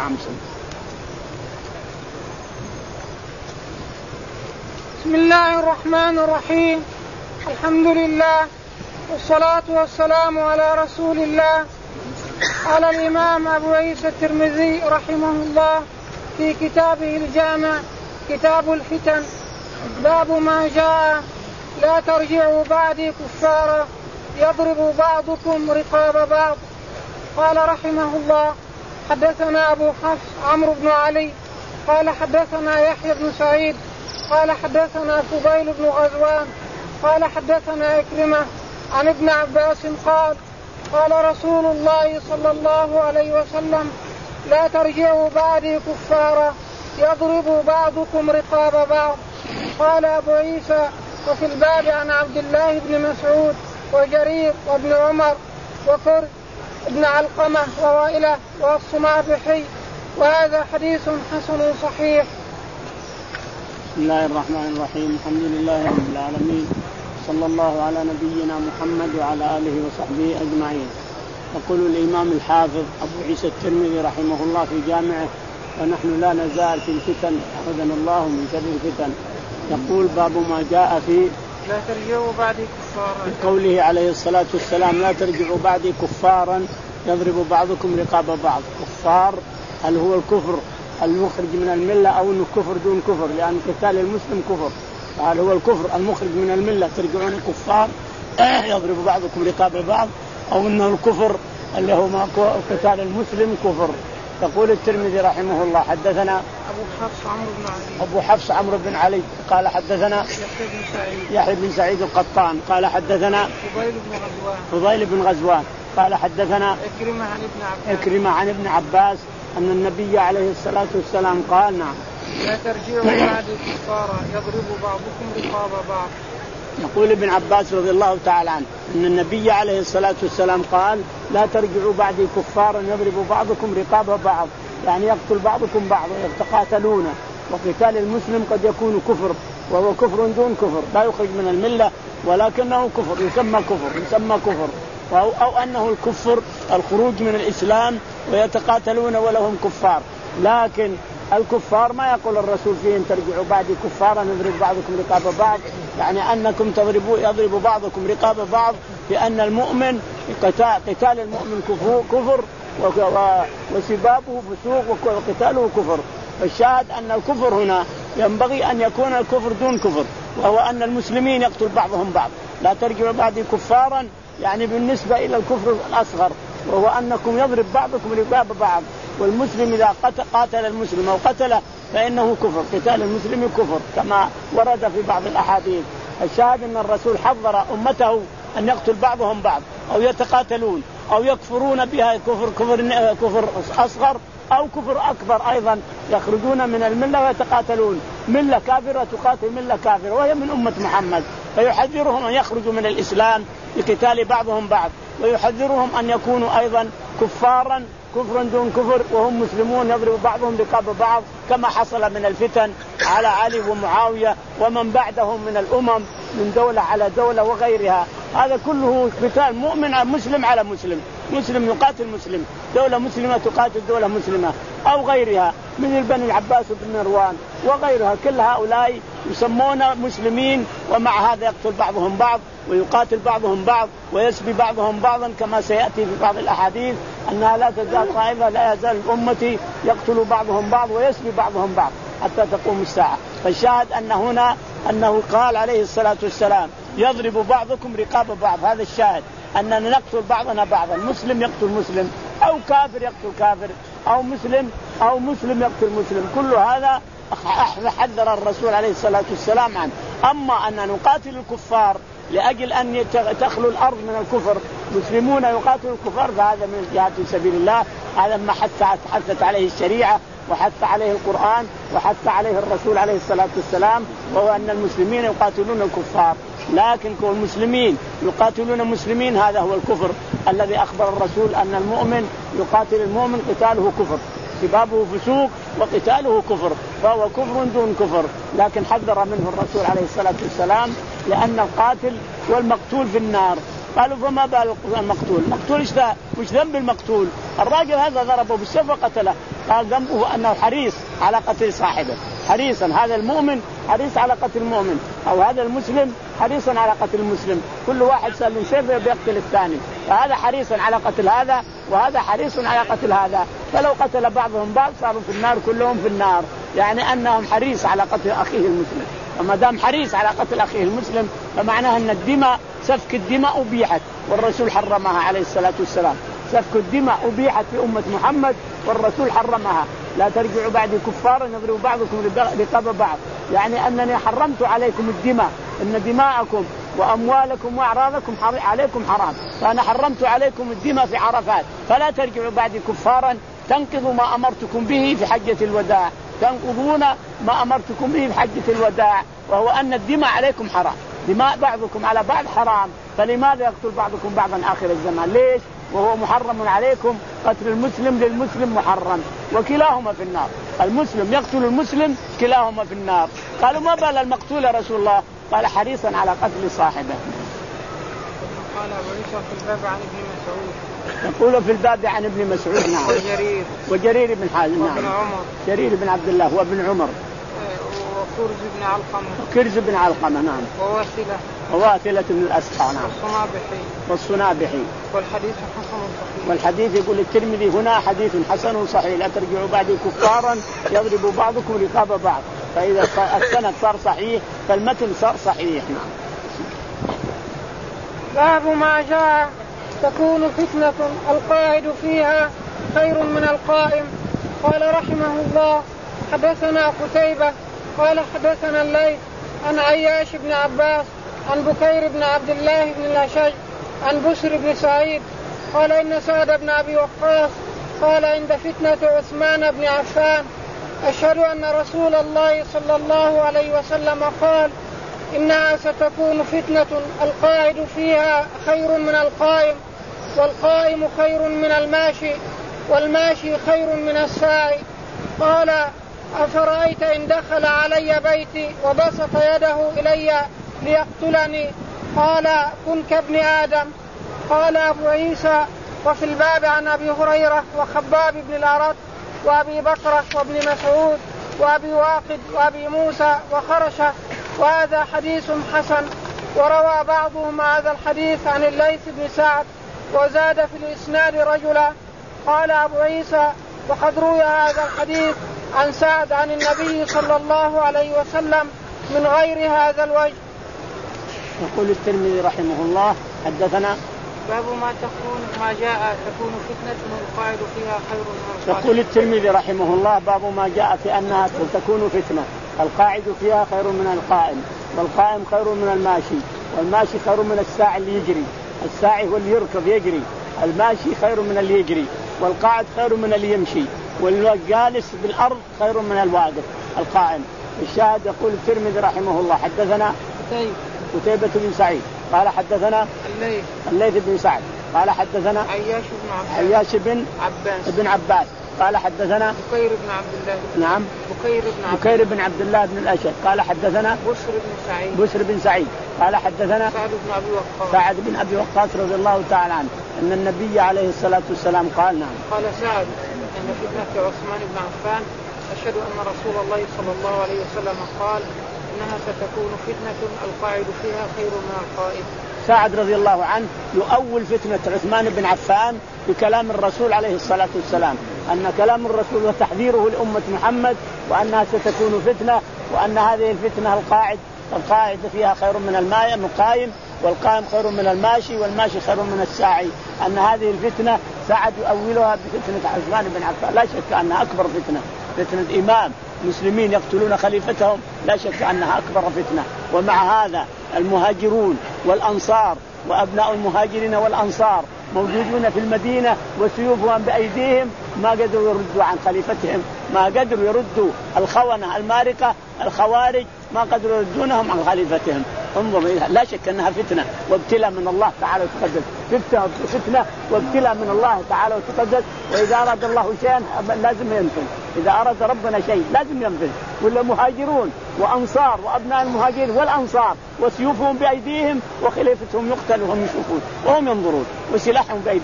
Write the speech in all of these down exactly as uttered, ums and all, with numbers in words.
نعم. سنة. بسم الله الرحمن الرحيم. الحمد لله والصلاة والسلام على رسول الله. قال الإمام أبو عيسى الترمذي رحمه الله في كتابه الجامع كتاب الفتن باب ما جاء لا ترجعوا بعدي كفارا يضرب بعضكم رقاب بعض. قال رحمه الله حدثنا أبو حفص عمرو بن علي قال حدثنا يحيى بن سعيد قال حدثنا فضيل بن غزوان قال حدثنا إكرمة عن ابن عباس قال قال رسول الله صلى الله عليه وسلم لا ترجعوا بعدي كفارا يضرب بعضكم رقاب بعض. قال أبو عيسى وفي الباب عن عبد الله بن مسعود وجرير وابن عمر وكرد ابن علقمة ووائلة والصمابحي وهذا حديث حسن صحيح. بسم الله الرحمن الرحيم. الحمد لله رب العالمين صلى الله على نبينا محمد وعلى آله وصحبه أجمعين. يقول الإمام الحافظ أبو عيسى الترمذي رحمه الله في جامعه ونحن لا نزال في الفتن أعوذنا الله من شر الفتن. يقول باب ما جاء في لا ترجعوا بعدي كفارا قوله عليه الصلاة والسلام لا ترجعوا بعدي كفارا يضرب بعضكم رقاب بعض. كفار هل هو الكفر المخرج من الملة أو أنه كفر دون كفر؟ لأن قتال المسلم كفر. هل هو الكفر المخرج من الملة ترجعون كفار يضرب بعضكم رقاب بعض أو أنه الكفر اللي هو قتال المسلم كفر؟ يقول الترمذي رحمه الله حدثنا أبو حفص عمرو بن علي أبو حفص عمرو بن علي قال حدثنا يحيى بن سعيد القطان قال حدثنا فضيل بن غزوان فضيل بن غزوان قال حدثنا إكرمة عن ابن عباس إكرمة عن ابن عباس أن النبي عليه الصلاة والسلام قال نعم لا ترجعوا بعد كفارا يضرب بعضكم رقاب بعض. يقول ابن عباس رضي الله تعالى عنه أن النبي عليه الصلاة والسلام قال لا ترجعوا بعدي كفارا يضرب بعضكم رقاب بعض، يعني يقتل بعضكم بعض ويتقاتلون. وقتال المسلم قد يكون كفر وهو كفر دون كفر لا يخرج من الملة ولكنه كفر يسمى كفر يسمى كفر أو, أو أنه الكفر الخروج من الإسلام ويتقاتلون ولهم كفار. لكن الكفار ما يقول الرسول فيهم ترجعوا بعدي كفارا يضرب بعضكم رقاب بعض، يعني أنكم تضربوا يضرب بعضكم رقاب بعض، لأن المؤمن قتال, قتال المؤمن كفر وسبابه فسوق وقتاله كفر. فالشاهد أن الكفر هنا ينبغي أن يكون الكفر دون كفر، وهو أن المسلمين يقتل بعضهم بعض. لا ترجعوا بعدي كفارا يعني بالنسبة إلى الكفر الأصغر، وهو أنكم يضرب بعضكم رقاب بعض. والمسلم إذا قاتل المسلم أو قتله فإنه كفر، قتال المسلم كفر كما ورد في بعض الأحاديث. الشاهد أن الرسول حذر أمته أن يقتل بعضهم بعض أو يتقاتلون أو يكفرون بها كفر كفر كفر أصغر أو كفر أكبر أيضا، يخرجون من الملة ويتقاتلون. ملة كافرة تقاتل ملة كافرة وهي من أمة محمد، فيحذرهم أن يخرجوا من الإسلام بقتال بعضهم بعض، ويحذرهم أن يكونوا أيضا كفارا كفر دون كفر وهم مسلمون يضرب بعضهم رقاب بعض، كما حصل من الفتن على علي ومعاوية ومن بعدهم من الأمم من دولة على دولة وغيرها. هذا كله قتال مؤمن مسلم على مسلم، مسلم يقاتل مسلم، دولة مسلمة تقاتل دولة مسلمة أو غيرها من البني العباس بن مروان وغيرها. كل هؤلاء يسمون مسلمين، ومع هذا يقتل بعضهم بعض ويقاتل بعضهم بعض ويسبي بعضهم بعضا، كما سيأتي في بعض الأحاديث أنها لا تزال طائفة لا يزال أمتي يقتل بعضهم بعض ويسبي بعضهم بعض حتى تقوم الساعة. فالشاهد أن هنا أنه قال عليه الصلاة والسلام يضرب بعضكم رقاب بعض. هذا الشاهد أننا نقتل بعضنا بعضا، مسلم يقتل مسلم أو كافر يقتل كافر أو مسلم أو مسلم يقتل مسلم، كل هذا حذر الرسول عليه الصلاة والسلام عنه. أما أن نقاتل الكفار لأجل أن تخلو الأرض من الكفر، مسلمون يقاتلوا الكفار، فهذا من الجهاد في سبيل الله، هذا ما حثت عليه الشريعة وحث عليه القرآن وحث عليه الرسول عليه الصلاة والسلام، وهو أن المسلمين يقاتلون الكفار. لكن كون المسلمين يقاتلون مسلمين هذا هو الكفر الذي أخبر الرسول أن المؤمن يقاتل المؤمن قتاله كفر، سبابه فسوق وقتاله كفر، فهو كفر دون كفر. لكن حذر منه الرسول عليه الصلاة والسلام لأن القاتل والمقتول في النار. قالوا فما بال المقتول؟ المقتول مش ذنب المقتول؟ الراجل هذا ضربه بالسيف وقتله. قال ذنبه أنه حريص على قتل صاحبه، حريصا، هذا المؤمن حريص على قتل المؤمن، أو هذا المسلم حريصا على قتل المسلم، كل واحد سال من سيفه بيقتل الثاني، فهذا حريصا على قتل هذا وهذا حريص على قتل هذا، فلو قتل بعضهم بعض صاروا في النار كلهم في النار، يعني أنهم حريص على قتل أخيه المسلم. وما دام حريص على قتل أخيه المسلم فمعناها أن الدماء، سفك الدماء أبيحت، والرسول حرمها عليه الصلاة والسلام. سفك الدماء أبيحت في أمة محمد والرسول حرمها. لا ترجعوا بعد كفارا يضرب بعضكم رقاب بعض، يعني أنني حرمت عليكم الدماء، إن دماءكم وأموالكم وأعراضكم عليكم حرام، فأنا حرمت عليكم الدماء في عرفات، فلا ترجعوا بعد كفارا تنقضوا ما أمرتكم به في حجة الوداع، تنقضون ما أمرتكم به في حجة الوداع، وهو أن الدماء عليكم حرام، دماء بعضكم على بعض حرام، فلماذا يقتل بعضكم بعضا آخر الزمان؟ ليش؟ وهو محرم عليكم، قتل المسلم للمسلم محرم، وكلاهما في النار، المسلم يقتل المسلم كلاهما في النار. قالوا ما بال المقتول يا رسول الله؟ قال حريصا على قتل صاحبه. قال أبو عيسى في الباب عن ابن مسعود، يقول في الباب عن ابن مسعود نعم، وجرير وجرير بن حازم نعم، وابن عمر، جرير بن عبد الله وابن عمر، وكرز بن علقمة، وكرز بن علقمة نعم، وواثلة، وواثلة بن الأسقع نعم، والصنابحي، والصنابحي. والحديث حسن صحيح. والحديث يقول الترمذي هنا حديث حسن صحيح، لا ترجعوا بعد كفارا يضرب بعضكم رقاب بعض، فإذا السند صار صحيح فالمتن صار صحيح نعم. باب ما جاء تكون فتنة القاعد فيها خير من القائم. قال رحمه الله حدثنا قتيبة قال حدثنا الليث عن عياش بن عباس عن بكير بن عبد الله بن الأشج عن بشر بن سعيد قال إن سعد بن أبي وقاص قال عند فتنة عثمان بن عفان أشهد أن رسول الله صلى الله عليه وسلم قال إنها ستكون فتنة القاعد فيها خير من القائم، والقائم خير من الماشي، والماشي خير من الساعي. قال أفرأيت إن دخل علي بيتي وبسط يده إلي ليقتلني؟ قال كن كابن آدم. قال أبو عيسى وفي الباب عن أبي هريرة وخباب بن الأرد وأبي بكر وابن مسعود وأبي واقد وأبي موسى وخرشة، وهذا حديث حسن. وروى بعضهم هذا الحديث عن الليث بن سعد وزاد في الإسناد رجلا. قال أبو عيسى وقد روي هذا الحديث عن سعد عن النبي صلى الله عليه وسلم من غير هذا الوجه. يقول الترمذي رحمه الله حدثنا باب ما تكون ما جاء تكون فتنة القاعد فيها خير من القائم. يقول الترمذي رحمه الله باب ما جاء في أنها تكون فتنة القاعد فيها خير من القائم، والقائم خير من الماشي، والماشي خير من الساعي اللي يجري، الساعي هو اللي يركض يجري، الماشي خير من اللي يجري، والقاعد خير من اللي يمشي، والجالس بالأرض خير من الواقف القائم. الشاهد يقول الترمذي رحمه الله حدثنا قتيبة بن سعيد قال حدثنا الليث الليث بن سعد قال حدثنا عياش بن عباس عياش بن عباس بن عباس قال حدثنا بكير بن عبد الله نعم بكير بن عبد بكير بن عبد الله بن الأشد قال حدثنا بشر بن سعيد بشر بن سعيد قال حدثنا سعد بن أبي وقاص سعد بن أبي وقاص رضي الله تعالى عنه أن النبي عليه الصلاة والسلام قال نعم قال سعد أن فتنة عثمان بن عفان أشهد أن رسول الله صلى الله عليه وسلم قال إنها ستكون فتنة القاعد فيها خير من القائم. سعد رضي الله عنه يؤول فتنة عثمان بن عفان بكلام الرسول عليه الصلاة والسلام، أن كلام الرسول وتحذيره لأمة محمد وأنها ستكون فتنة، وأن هذه الفتنة القاعد القاعد فيها خير من الماء القائم، والقائم خير من الماشي، والماشي خير من الساعي. أن هذه الفتنة سعد يؤولها بفتنة عثمان بن عفان، لا شك أنها أكبر فتنة، فتنة إمام مسلمين يقتلون خليفتهم، لا شك أنها أكبر فتنة. ومع هذا المهاجرون والأنصار وأبناء المهاجرين والأنصار موجودون في المدينة وسيوفهم بأيديهم، ما قدروا يردوا عن خليفتهم، ما قدروا يردوا الخونة المارقة الخوارج، ما قدروا يردونهم عن خليفتهم. انظر، لا شك أنها فتنة وابتلاء من الله تعالى وتقدس، فتنة فتنة وابتلاء من الله تعالى وتقدس. وإذا أراد الله شيئا لازم ينفذ، إذا أراد ربنا شيء لازم ينفذ. ولا مهاجرون وأنصار وأبناء المهاجرين والأنصار وسيوفهم بأيديهم وخليفتهم يقتل وهم يشوفون وهم ينظرون وسلاحهم بأيديهم،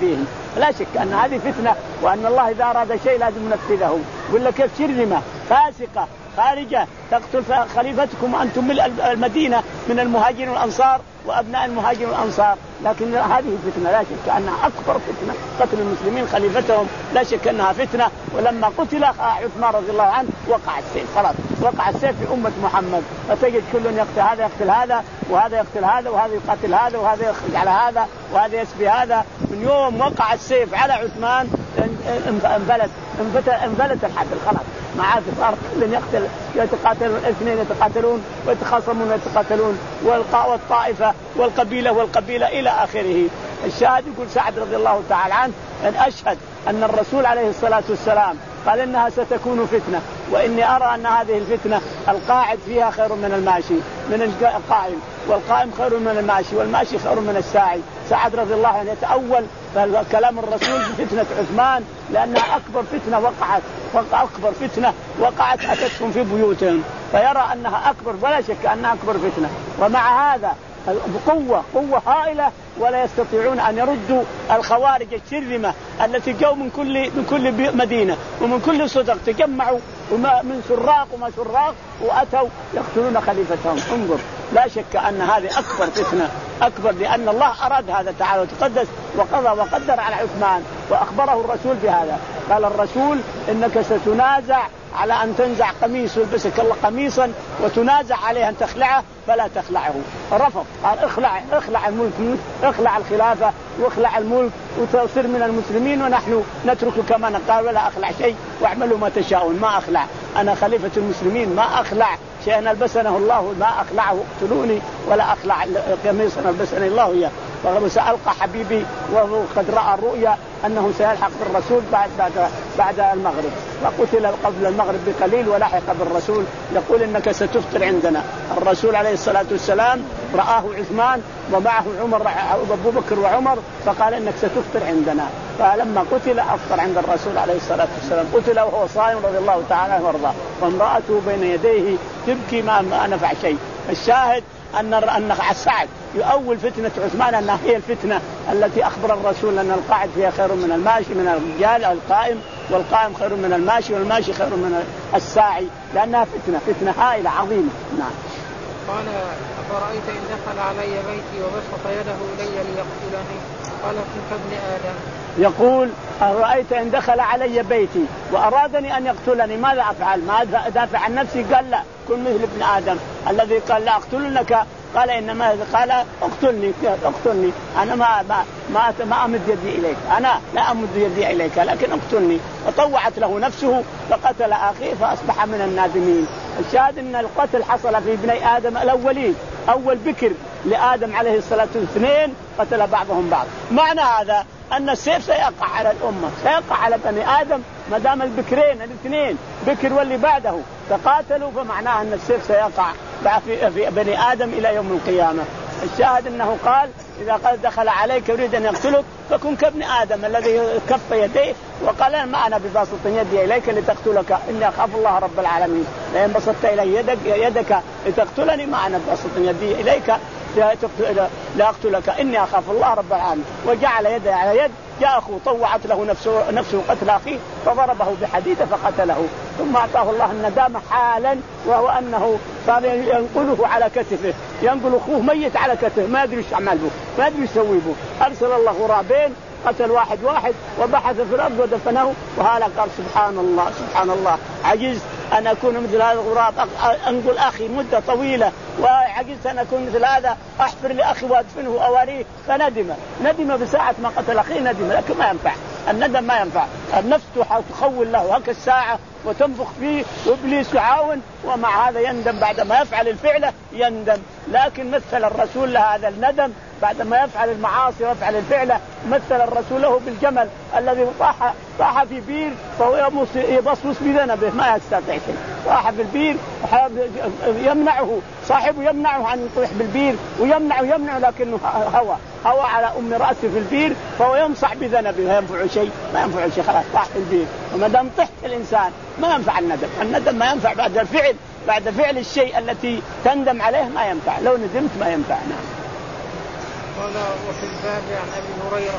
لا شك أن هذه فتنة، وأن الله إذا أراد شيء لازم ينفذه. يقول لك كيف شرذمة فاسقة خارجة تقتل خليفتكم وأنتم ملء المدينة من المهاجرين والأنصار وأبناء المهاجرين والأنصار، لكن هذه فتنة لا شك أنها أكبر فتنة، قتل المسلمين خليفتهم لا شك أنها فتنة. ولما قتل عثمان رضي الله عنه وقع السيف، خلاص وقع السيف في أمة محمد، فتجد كل يقتل هذا يقتل هذا وهذا يقتل هذا وهذا يقاتل هذا وهذا يخرج على هذا وهذا يسبي هذا. من يوم وقع السيف على عثمان انفلت انفلت الحبل، خلاص ما عاد صار كل يقتل، يتقاتلون الاثنين يتقاتلون ويتخاصمون ويتقاتلون، والطائفة والقبيلة والقبيلة إلى آخره. الشاهد يقول سعد رضي الله تعالى عنه أن أشهد أن الرسول عليه الصلاة والسلام قال إنها ستكون فتنة، وإني أرى أن هذه الفتنة القاعد فيها خير من الماشي من القائم، والقائم خير من الماشي، والماشي خير من الساعي. سعد رضي الله عنه يتأول كلام الرسول بفتنة عثمان لأنها أكبر فتنة وقعت، أكبر فتنة وقعت أتتهم في بيوتهم، فيرى أنها أكبر ولا شك أنها أكبر فتنة. ومع هذا بقوة قوة هائلة ولا يستطيعون أن يردوا الخوارج الشرذمة التي جو من كل من كل مدينة ومن كل صدق، تجمعوا من سراق وما سراق وأتوا يقتلون خليفتهم. انظر، لا شك أن هذه أكبر فتنة، أكبر، لأن الله أراد هذا تعالى وتقدس وقضى وقدر على عثمان، وأخبره الرسول بهذا. قال الرسول إنك ستنازع على أن تنزع قميص يلبسك الله قميصا وتنازع عليه أن تخلعه فلا تخلعه. رفض، قال اخلع اخلع الملك، اخلع الخلافة واخلع الملك وتصير من المسلمين ونحن نتركك ما نقال ولا أخلع شيء واعملوا ما تشاءون. ما أخلع، أنا خليفة المسلمين ما أخلع شيئا ألبسنه الله، ما أخلعه اقتلوني ولا أخلع قميصا ألبسني الله إياه. وسألقى حبيبي وقد رأى الرؤيا أنه سيلحق بالرسول بعد بعد بعد المغرب، وقتل قبل المغرب بقليل ولحق بالرسول. يقول إنك ستفطر عندنا. الرسول عليه الصلاة والسلام رآه عثمان ومعه عمر أبو بكر وعمر، فقال إنك ستفطر عندنا. فلما قتل أفطر عند الرسول عليه الصلاة والسلام، قتل وهو صائم رضي الله تعالى عنه وارضاه، وامرأته بين يديه تبكي ما نفع شيء. الشاهد أن أن سعد يؤول فتنة عثمان أنها هي الفتنة التي أخبر الرسول أن القاعد فيها خير من الماشي من الرجال القائم، والقائم خير من الماشي، والماشي خير من الساعي، لأنها فتنة فتنة هائلة عظيمة. نعم. قال أفرأيت إن دخل علي بيتي وبسط يده إلي ليقتلني قال كنت ابن آدم. يقول أرأيت إن دخل علي بيتي وأرادني أن يقتلني ماذا أفعل؟ ما أدافع عن نفسي؟ قال لا، كن مثل ابن آدم الذي قال لا أقتلنك، قال إنما قال اقتلني اقتلني أنا ما ما ما, ما أمد يدي إليك، أنا لا أمد يدي إليك لكن اقتلني. وطوعت له نفسه فقتل أخيه فأصبح من النادمين. الشاهد أن القتل حصل في ابني آدم الأولين، أول بكر لآدم عليه الصلاة والسلام، اثنين قتل بعضهم بعض. معنى هذا أن السيف سيقع على الأمة، سيقع على بني آدم ما دام البكرين الاثنين بكر واللي بعده تقاتلوا، فمعناه أن السيف سيقع في بني آدم إلى يوم القيامة. الشاهد أنه قال إذا قد دخل عليك يريد أن يقتلك فكن كابن آدم الذي كف يديه وقال ما أنا بباسط يدي إليك لتقتلك إني أخاف الله رب العالمين، لئن بسطت إلي يدك, يدك لتقتلني ما أنا بباسط يدي إليك لأقتلك إني أخاف الله رب العالمين. وجعل يده على يد، جاء أخوه طوعت له نفسه, نفسه قتل أخيه فضربه بحديدة فقتله، ثم أعطاه الله الندامة حالا، وهو أنه صار ينقله على كتفه، ينقل أخوه ميت على كتفه ما يدري ايش عمل به، ما يدري ايش يسوي به. أرسل الله غرابين قتل واحد واحد وبحث في الأرض ودفنه، وهذا قال سبحان الله سبحان الله عجزت أن أكون مثل هذا الغراب أنقل أخي مدة طويلة، وعجزت أن أكون مثل هذا أحفر لأخي وأدفنه أواريه. فندم ندم بساعة ما قتل أخيه ندم، لكن ما ينفع الندم، ما ينفع. النفس تخول له هك الساعة وتنفخ فيه وإبليس يعاون، ومع هذا يندم بعد ما يفعل الفعل يندم. لكن مثل الرسول هذا الندم بعد ما يفعل المعاصي ويفعل الفعل، مثل الرسول له بالجمل الذي طاح طاح في بير فهو يبصبص بذنبه ما يستطيع شيء، طاح في البير يمنعه صاحبه يمنعه أن يطيح بالبير ويمنعه يمنعه لكنه هوى هوى على أم رأسه في البير فهو يمصح بذنبه لا ينفع شيء ما ينفع شيء خلاص طاح في البير. وما دام طحت الإنسان ما ينفع الندم، الندم ما ينفع بعد الفعل، بعد فعل الشيء التي تندم عليه ما ينفع، لو ندمت ما ينفع. نعم. قال وفي الباب عن أبي هريرة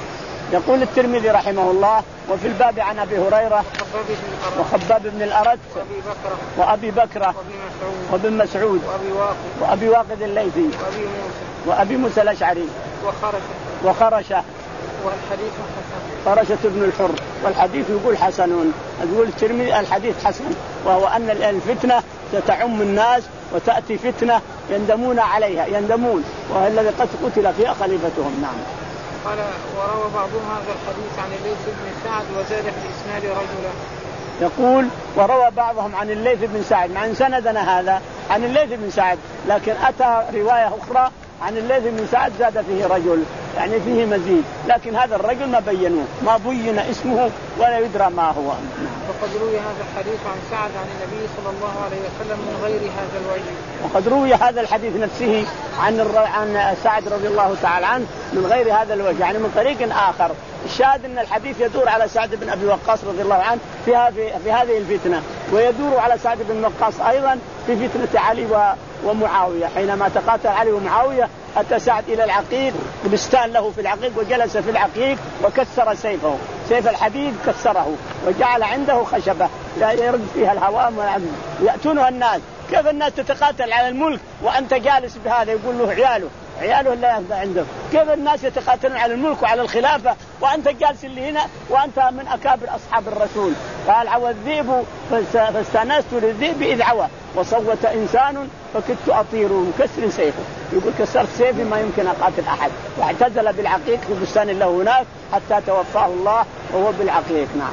يقول الترمذي رحمه الله وفي الباب عن أبي هريرة وخباب بن الأرت وأبي بكرة وابن مسعود وأبي واقد الليثي وأبي موسى الأشعري وخرشة والحديث حسن خرشة ابن الحر والحديث يقول حسن. يقول الترمذي الحديث حسن وهو أن الفتنة ستعم الناس وتأتي فتنة يندمون عليها يندمون وهو الذي قد قتل فيها خليفتهم. نعم. قال وروى بعضهم هذا الحديث عن الليث بن سعد وزاد في الإسناد رجلا. يقول وروى بعضهم عن الليث بن سعد مع سندنا هذا عن الليث بن سعد لكن أتى رواية أخرى عن الليث بن سعد زاد فيه رجل يعني فيه مزيد لكن هذا الرجل ما بينوه ما بين اسمه ولا يدرى ما هو. وقد روي هذا الحديث عن سعد عن النبي صلى الله عليه وسلم من غير هذا الوجه. وقد روي هذا الحديث نفسه عن الر... عن سعد رضي الله تعالى عنه من غير هذا الوجه يعني من طريق آخر. الشاهد أن الحديث يدور على سعد بن أبي وقاص رضي الله عنه في هذه في هذه الفتنة ويدور على سعد بن وقاص أيضا في فتنة علي و... ومعاوية. حينما تقاتل علي ومعاوية أتى سعد إلى العقيق بستان له في العقيق وجلس في العقيق وكسر سيفه سيف الحديد كسره وجعل عنده خشبة لا يرد فيها الهواء يأتونه الناس كيف الناس تتقاتل على الملك وأنت جالس بهذا يقول له عياله عياله لا يهدى عنده كيف الناس يتقاتلون على الملك وعلى الخلافة وأنت جالس اللي هنا وأنت من أكابر أصحاب الرسول. قال عوى الذئب فاستانست للذئب إذ عوى وصوت إنسان فكدت أطير مكسر سيفه يقول كسرت سيفي ما يمكن أقاتل أحد واعتزل بالعقيق في بستان له هناك حتى توفاه الله وهو بالعقيق. نعم.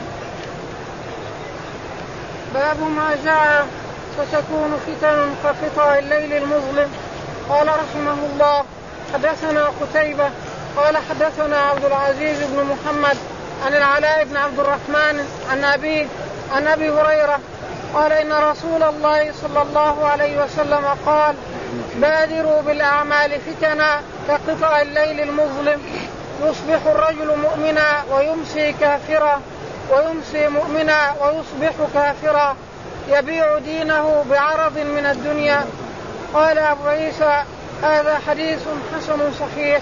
باب ما جاء ستكون فتن كقطع الليل المظلم. قال رحمه الله حدثنا قتيبة قال حدثنا عبد العزيز بن محمد عن العلاء بن عبد الرحمن عن أبيه عن أبي هريرة قال إن رسول الله صلى الله عليه وسلم قال بادروا بالأعمال فتنا كقطع الليل المظلم يصبح الرجل مؤمنا ويمسي كافرا ويمسي مؤمنا ويصبح كافرا يبيع دينه بعرض من الدنيا. قال أبو عيسى هذا حديث حسن صحيح.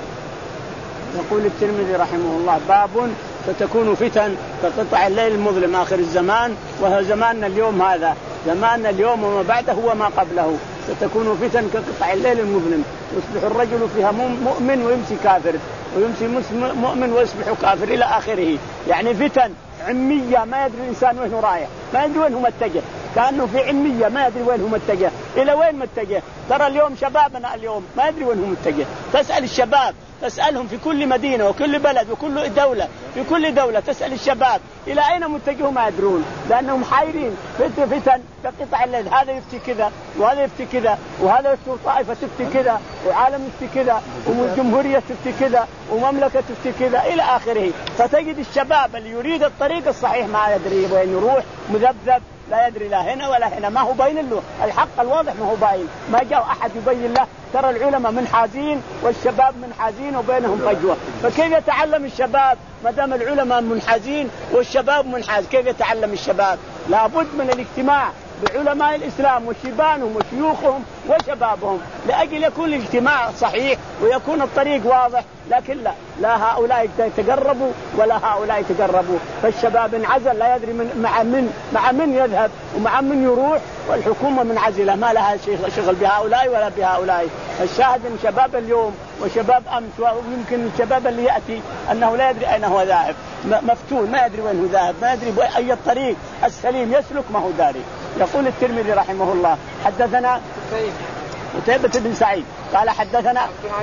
يقول الترمذي رحمه الله باب ستكون فتن كقطع الليل المظلم آخر الزمان وهو زماننا اليوم هذا زماننا اليوم وما بعده هو ما قبله. ستكون فتن كقطع الليل المظلم يصبح الرجل فيها مؤمن ويمسي كافر ويمسي مؤمن ويصبح كافر إلى آخره يعني فتن عمية ما يدري الإنسان وين رايح ما يدري وين هو متجه كأنه في عمية ما يدري وين هو متجه إلى وين متجه. ترى اليوم شبابنا اليوم ما يدري وين هو متجه. تسأل الشباب تسألهم في كل مدينة وكل بلد وكل دولة في كل دولة تسأل الشباب إلى أين متجهوا ما يدرون لأنهم حائرين فتن فتن كقطع الليل هذا يفتي كذا وهذا يفتي كذا وهذا يفتي طائفة تفتي كذا وعالم يفتي كذا وجمهورية تفتي كذا ومملكة تفتي كذا إلى آخره. فتجد الشباب اللي يريد الطريق الصحيح ما يدري وين يروح مذبذب لا يدري لا هنا ولا هنا ما هو باين له الحق الواضح ما هو باين ما جاء أحد يبين له. ترى العلماء منحازين والشباب منحازين وبينهم فجوة فكيف يتعلم الشباب ما دام العلماء منحازين والشباب منحاز كيف يتعلم الشباب؟ لابد من الاجتماع بعلماء الإسلام وشيبانهم وشيوخهم وشبابهم لأجل يكون الاجتماع صحيح ويكون الطريق واضح. لكن لا لا هؤلاء يتقربوا ولا هؤلاء يتقربوا فالشباب انعزل لا يدري من مع من مع من يذهب ومع من يروح والحكومة منعزلة ما لها شغل بهؤلاء ولا بهؤلاء. الشاهد ان شباب اليوم وشباب امس ويمكن الشباب اللي يأتي انه لا يدري اين هو ذاهب مفتون ما يدري وين هو ذاهب ما يدري اي الطريق السليم يسلك ما هو داري. يقول الترمذي رحمه الله حدثنا قتيبة بن سعيد قال حدثنا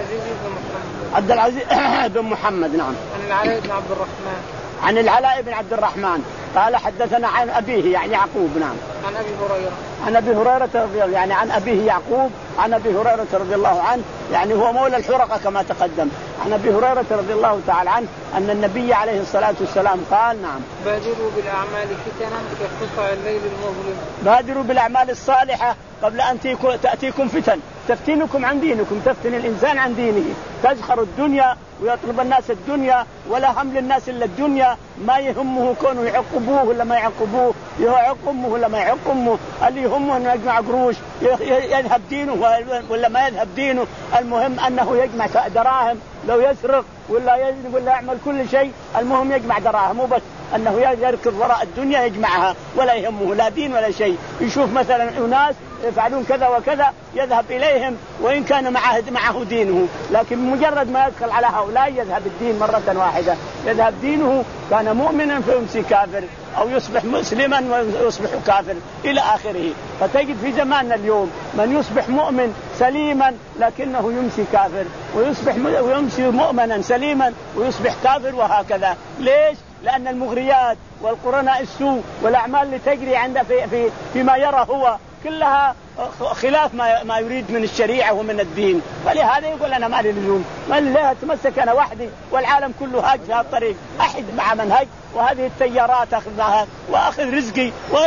عبد العزيز بن محمد نعم عن العلاء بن عبد الرحمن عن العلاء بن عبد الرحمن قال حدثنا عن أبيه يعني يعقوب نعم عن أبي هريرة عن أبي هريرة رضي الله يعني عن أبيه يعقوب عن أبي هريرة رضي الله عنه يعني هو مولى الحرقة كما تقدم عن أبي هريرة رضي الله تعالى عنه أن النبي عليه الصلاة والسلام قال نعم بادروا بالأعمال فتنا كقطع الليل المظلم بادروا بالأعمال الصالحة قبل أن تأتيكم فتن تفتنكم عن دينكم تفتن الإنسان عن دينه تزخر الدنيا ويطلب الناس الدنيا ولا هم للناس إلا الدنيا، ما يهمه كونه يعقبوه ولا ما يعقبوه، يعق أمه ولا ما يعق أمه، اللي يهمه أنه يجمع قروش، يذهب دينه ولا ما يذهب دينه، المهم أنه يجمع دراهم، لو يسرق ولا يزني ولا يعمل كل شيء المهم يجمع دراهم، مو بس أنه يركض وراء الدنيا يجمعها ولا يهمه لا دين ولا شيء. يشوف مثلا أناس يفعلون كذا وكذا يذهب إليهم وإن كان معه معه دينه، لكن مجرد ما يدخل على هؤلاء يذهب الدين مرة واحدة، يذهب دينه، كان مؤمنا فيمسي كافر أو يصبح مسلما ويصبح كافر إلى آخره. فتجد في زماننا اليوم من يصبح مؤمن سليما لكنه يمسي كافر، ويصبح ويمسي مؤمنا سليما ويصبح كافر، وهكذا. ليش؟ لأن المغريات والقرناء السوء والأعمال اللي تجري عنده في في فيما يرى هو كلها خلاف ما ما يريد من الشريعة ومن الدين، فلهذا يقول أنا ما لي لزوم، من لا أتمسك أنا وحدي والعالم كله هاج في هذا الطريق، أحد مع منهج وهذه التيارات أخذها وأخذ رزقي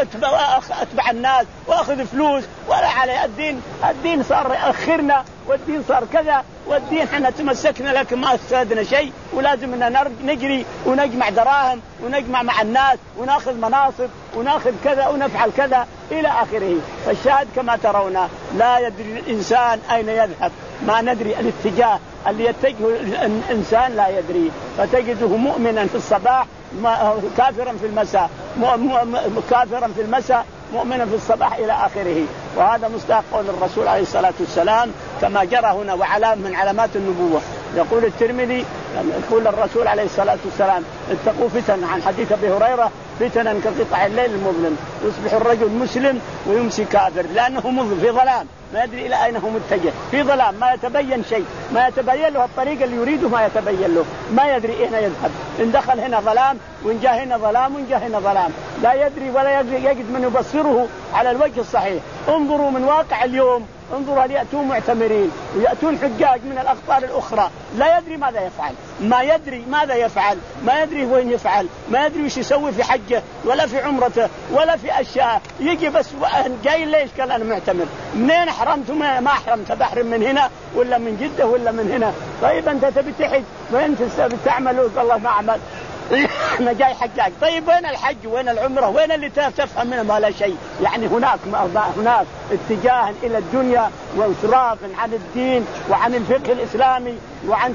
وأتبع الناس وأخذ فلوس ولا على الدين. الدين صار أخرنا والدين صار كذا والدين حنا تمسكنا لكن ما استفدنا شيء، ولازم أن نجري ونجمع دراهم ونجمع مع الناس ونأخذ مناصب ونأخذ كذا ونفعل كذا إلى آخره. فالشاهد كما ترون لا يدري الإنسان أين يذهب، ما ندري الاتجاه اللي يتجه الإنسان لا يدري، فتجده مؤمنا في الصباح كافرا في المساء، كافرا في المساء مؤمنا في الصباح إلى آخره. وهذا مصداق قول الرسول عليه الصلاة والسلام كما جرى هنا، وعلام من علامات النبوة. يقول الترمذي يقول الرسول عليه الصلاة والسلام اتقوا فتن، عن حديث أبي هريرة، فتنا كقطع الليل المظلم يصبح الرجل مسلم ويمسي كافر، لأنه مظلم في ظلام ما يدري إلى أين هو متجه، في ظلام ما يتبين شيء، ما يتبين له الطريق اللي يريده ما يتبين له، ما يدري أين يذهب، إن دخل هنا ظلام وإن جاء هنا ظلام وإن جاء هنا ظلام، لا يدري ولا يجد من يبصره على الوجه الصحيح. انظروا من واقع اليوم، انظروا هل يأتون معتمرين ويأتون حجاج من الأقطار الأخرى، لا يدري ماذا يفعل، ما يدري ماذا يفعل، ما يدري وين يفعل، ما يدري وش يسوي في حجه ولا في عمرته ولا في أشياء، يجي بس جاي ليش قال أنا معتمر، منين حرمت ما أحرمت، بحرم من هنا ولا من جدة ولا من هنا، طيب أنت تبي تحج وين تعمل؟ الله ما أعمل أنا جاي حجاج، طيب وين الحج وين العمرة وين اللي تفهم منهم؟ ولا شيء. يعني هناك هناك اتجاه إلى الدنيا وانصراف عن الدين وعن الفقه الإسلامي وعن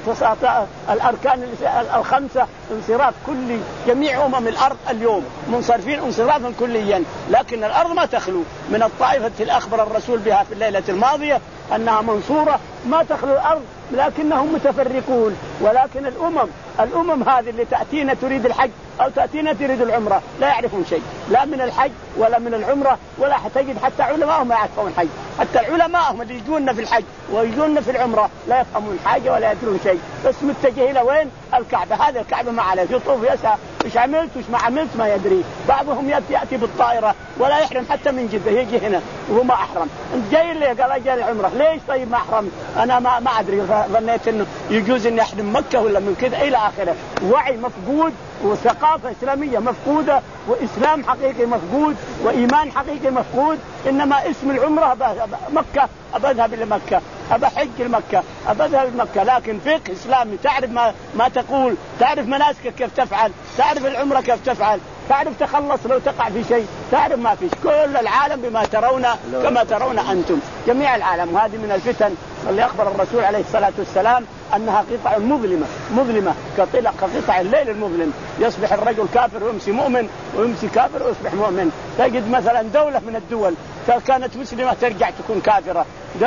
الأركان الخمسة، انصراف كلي. جميع أمم الأرض اليوم منصرفين انصرافا كليا، لكن الأرض ما تخلو من الطائفة اللي أخبر الرسول بها في الليلة الماضية أنها منصورة، ما تخلو الأرض لكنهم متفرقون. ولكن الأمم الأمم هذه اللي تأتينا تريد الحج أو تأتينا تريد العمرة لا يعرفون شيء، لا من الحج ولا من العمرة، ولا تجد حتى علماءهم ما يعرفون الحج، حتى العلماءهم اللي يجونا في الحج ويجونا في العمرة لا يفهمون حاجة ولا يدرون شيء، بس متجه إلى وين؟ الكعبة. هذا الكعبة ما عليه، يطوف يسعى إيش عملت وإيش ما عملت ما يدري. بعضهم يأتي, يأتي بالطائرة ولا يحرم حتى من جدة، يجي هنا وهو ما أحرم. أنت جاي ليه؟ قال جاي العمرة. ليش؟ طيب ما أحرم أنا ما ما أدري، ظنيت إنه يجوز إني أحرم مكة ولا من كذا إلى آخره. وعي مفقود وثقافة إسلامية مفقودة وإسلام حقيقي مفقود وإيمان حقيقي مفقود. إنما اسم العمرة مكة، أذهب إلى مكة، أبى حج لمكة، أبى أذهب لمكة، لكن فقه إسلامي تعرف ما ما تقول، تعرف مناسكك كيف تفعل، تعرف العمرة كيف تفعل، تعرف تخلص لو تقع في شيء، تعرف ما فيش. كل العالم بما ترون كما ترون أنتم، جميع العالم. وهذه من الفتن اللي أخبر الرسول عليه الصلاة والسلام أنها قطع مظلمة مظلمة كقطع الليل المظلم، يصبح الرجل كافر ويمسي مؤمن ويمسي كافر ويصبح مؤمن. تجد مثلا دولة من الدول كانت مسلمة ترجع تكون كافرة،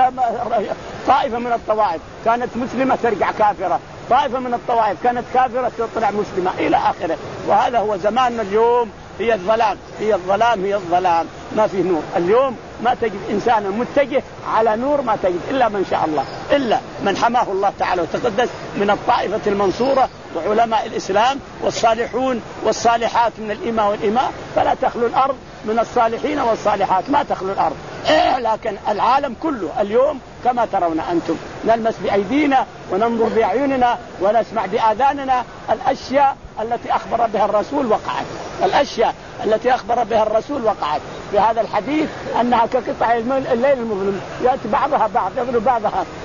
طائفة من الطوائف كانت مسلمة ترجع كافرة، طائفة من الطوائف كانت كافرة تطلع مسلمة إلى آخره. وهذا هو زماننا اليوم، هي الظلام هي الظلام هي الظلام، ما فيه نور. اليوم ما تجد إنسانا متجه على نور، ما تجد إلا من شاء الله، إلا من حماه الله تعالى وتقدس من الطائفة المنصورة وعلماء الإسلام والصالحون والصالحات من الإماء والإماء. فلا تخلو الأرض من الصالحين والصالحات، ما تخلو الأرض. إيه لكن العالم كله اليوم كما ترون أنتم، نلمس بأيدينا وننظر بأعيننا ونسمع بآذاننا الأشياء التي أخبر بها الرسول وقعت، الأشياء التي أخبر بها الرسول وقعت في هذا الحديث أنها كقطع الليل المظلم، يأتي بعضها بعض يغلو بعضها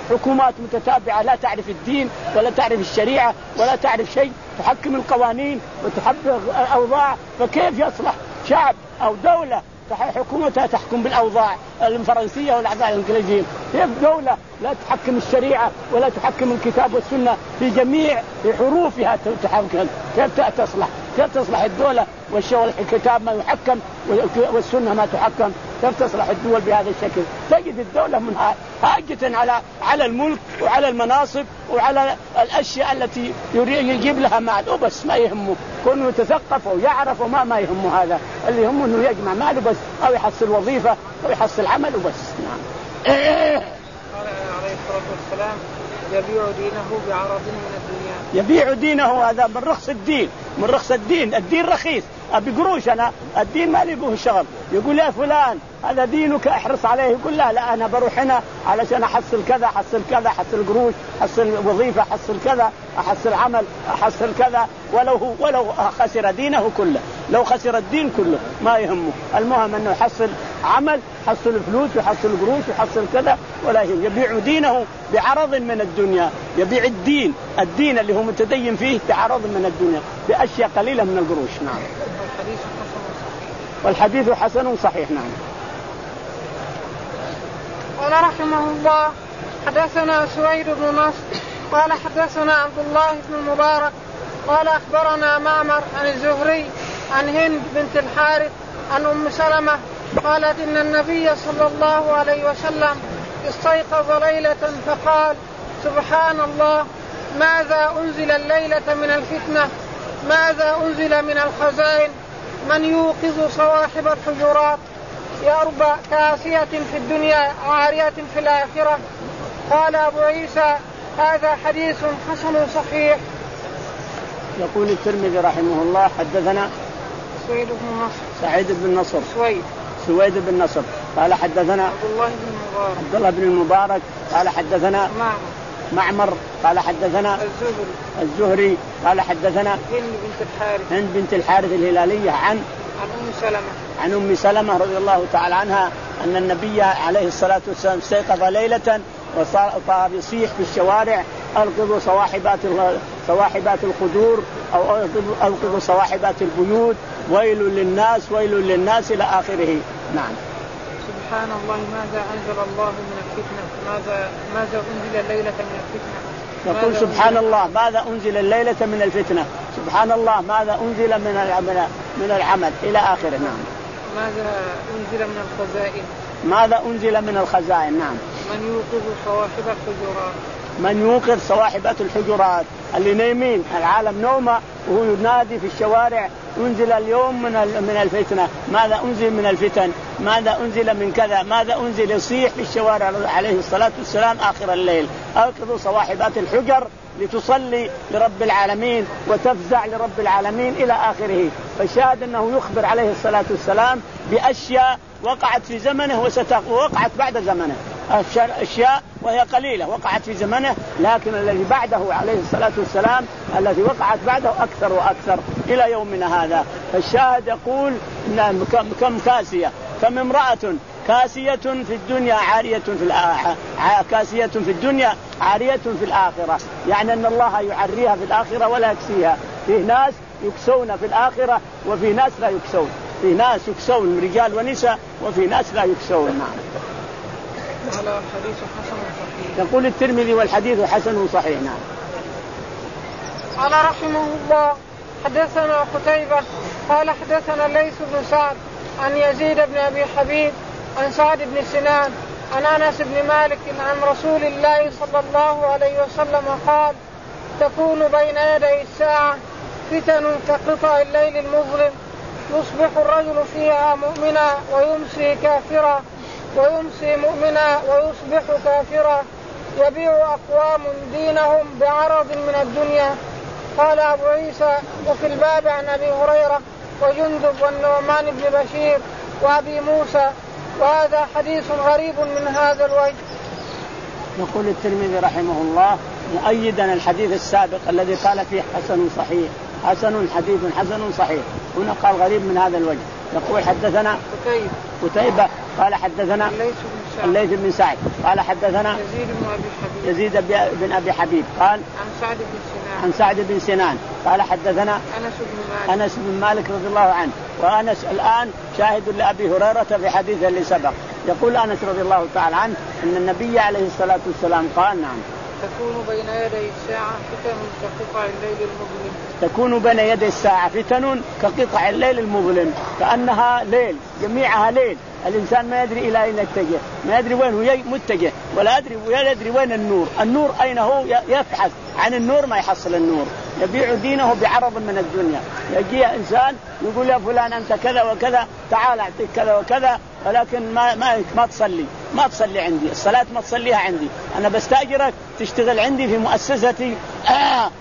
حكومات متتابعة لا تعرف الدين ولا تعرف الشريعة ولا تعرف شيء، تحكم القوانين وتحقق الأوضاع، فكيف يصلح شعب أو دولة حكومتها تحكم بالأوضاع الفرنسية والأعضاء الإنجليزيين؟ كيف دولة لا تحكم الشريعة ولا تحكم الكتاب والسنة في جميع حروفها تحكم؟ كيف تصلح؟ كيف تصلح الدولة والكتاب ما يحكم والسنة ما تحكم؟ كيف تصلح الدول بهذا الشكل؟ تجد الدولة من حاجة على على الملك وعلى المناصب وعلى الأشياء التي يجيب لها مال وبس، ما يهمه كونه يتثقف ويعرف وما ما يهمه. هذا اللي يهمه انه يجمع ماله بس، او يحصل وظيفة او يحصل عمل وبس. نعم. قال عليه الصلاة والسلام: يبيع دينه بعرض من الدنيا. يبيع دينه، هذا من رخص الدين، من رخص الدين. الدين رخيص، أبي قروش أنا، الدين ما لي به شغل. يقول يا فلان هذا دينك احرص عليه، يقول لا لا أنا بروح هنا علشان أحصل كذا أحصل كذا أحصل قروش أحصل وظيفة أحصل كذا أحصل عمل أحصل كذا، ولو هو ولو خسر دينه كله، لو خسر الدين كله ما يهمه، المهم أنه يحصل عمل يحصل فلوس يحصل قروش يحصل كذا ولا يهم. يبيع دينه بعرض من الدنيا، يبيع الدين الدين اللي هو متدين فيه بعرض من الدنيا بأشياء قليلة من القروش. نعم. والحديث حسن صحيح. نعم. قال رحمه الله: حدثنا سويد بن نصر قال حدثنا عبد الله بن المبارك قال أخبرنا معمر عن الزهري عن هند بنت الحارث عن أم سلمة قالت إن النبي صلى الله عليه وسلم استيقظ ليلة فقال: سبحان الله، ماذا أنزل الليلة من الفتنة، ماذا أنزل من الخزائن، من يوقظ صواحب الحجرات، يربى كاسية في الدنيا عارية في الآخرة. قال أبو عيسى: هذا حديث حسن صحيح. يقول الترمذي رحمه الله: حدثنا سويد بن نصر سعيد بن نصر سويد سويد بن نصر قال حدثنا عبد الله بن المبارك عبد الله بن المبارك قال حدثنا معمر معمر قال حدثنا الزهري الزهري قال حدثنا هند بنت الحارث هند بنت الحارث الهلالية عن عن أم سلمة عن أم سلمة رضي الله تعالى عنها أن النبي عليه الصلاة والسلام استيقظ ليلة وصار يصيح في الشوارع: ألقظوا صواحبات صواحبات القدور أو ألقظوا صواحبات البيوت، ويل للناس ويل للناس إلى آخره. نعم. سبحان الله، ماذا أنزل الله من الفتنة، ماذا ماذا أنزل الليلة من الفتنة. يقول سبحان الله ماذا أنزل الليلة من الفتنة، سبحان الله ماذا أنزل من العمل من العمل إلى آخره. نعم. ماذا أنزل من الخزائن، ماذا أنزل من الخزائن. نعم. من يوقظ صواحب الحجرات، من يوقظ صواحبات الحجرات اللي نايمين العالم نومه وهو ينادي في الشوارع: أنزل اليوم من من الفتنة، ماذا أنزل من الفتن، ماذا أنزل من كذا، ماذا أنزل، يصيح في الشوارع عليه الصلاة والسلام آخر الليل: أوقظوا صواحبات الحجر لتصلي لرب العالمين وتفزع لرب العالمين إلى آخره. فشاهد أنه يخبر عليه الصلاة والسلام بأشياء وقعت في زمنه ووقعت بعد زمنه، أشياء وهي قليلة وقعت في زمنه، لكن الذي بعده عليه الصلاة والسلام الذي وقعت بعده أكثر وأكثر إلى يومنا هذا. فالشاهد يقول: كم كاسية، كم امرأة كاسية في الدنيا عارية في الآخرة، كاسية في الدنيا عارية في الآخرة، يعني أن الله يعريها في الآخرة ولا يكسيها. في ناس يكسون في الآخرة وفي ناس لا يكسون، في ناس يكسون رجال ونساء وفي ناس لا يكسون. نعم. على حديث حسن صحيح. يقول الترمذي: والحديث حسن صحيح. نعم. قال رحمه الله: حدثنا قتيبة قال حدثنا ليث بن سعد عن يزيد بن أبي حبيب عن سعد بن سنان عن أنس بن مالك عن رسول الله صلى الله عليه وسلم قال: تكون بين يدي الساعة فتن كقطع الليل المظلم، يصبح الرجل فيها مؤمنا ويمسي كافرا، ويمسي مؤمنا ويصبح كافرا، يبيع أقوام دينهم بعرض من الدنيا. قال أبو عيسى: وفي الباب عن أبي هريرة وجندب والنعمان بن بشير وأبي موسى، وهذا حديث غريب من هذا الوجه. يقول الترمذي رحمه الله مؤيدا الحديث السابق الذي قال فيه حسن صحيح، حسن حديث حسن صحيح، هنا قال غريب من هذا الوجه. يقول: حدثنا قتيبة قتيبة قال حدثنا ليث بن الليث بن سعد قال حدثنا يزيد بن أبي حبيب يزيد بن أبي حبيب قال عن سعد بن سنان عن سعد بن سنان قال حدثنا أنس بن مالك أنس بن مالك رضي الله عنه. وأنس الآن شاهد لأبي هريرة في حديثه اللي سبق. يقول أنس رضي الله تعالى عنه أن النبي عليه الصلاة والسلام قال نعم تكون بين يدي الساعة فتن كقطع الليل المظلم. تكون بين يدي الساعة فتن كقطع الليل المظلم، كأنها ليل جميعها ليل، الإنسان ما يدري إلى أين يتجه، ما يدري وين هو متجه، ولا يدري ولا يدري وين النور، النور أين هو، يبحث عن النور ما يحصل النور، يبيع دينه بعرض من الدنيا. يجي إنسان يقول يا فلان أنت كذا وكذا تعال أعطيك كذا وكذا، ولكن ما ما ما تصلي ما تصلي عندي، الصلاة ما تصليها عندي، أنا بستأجرك تشتغل عندي في مؤسستي آه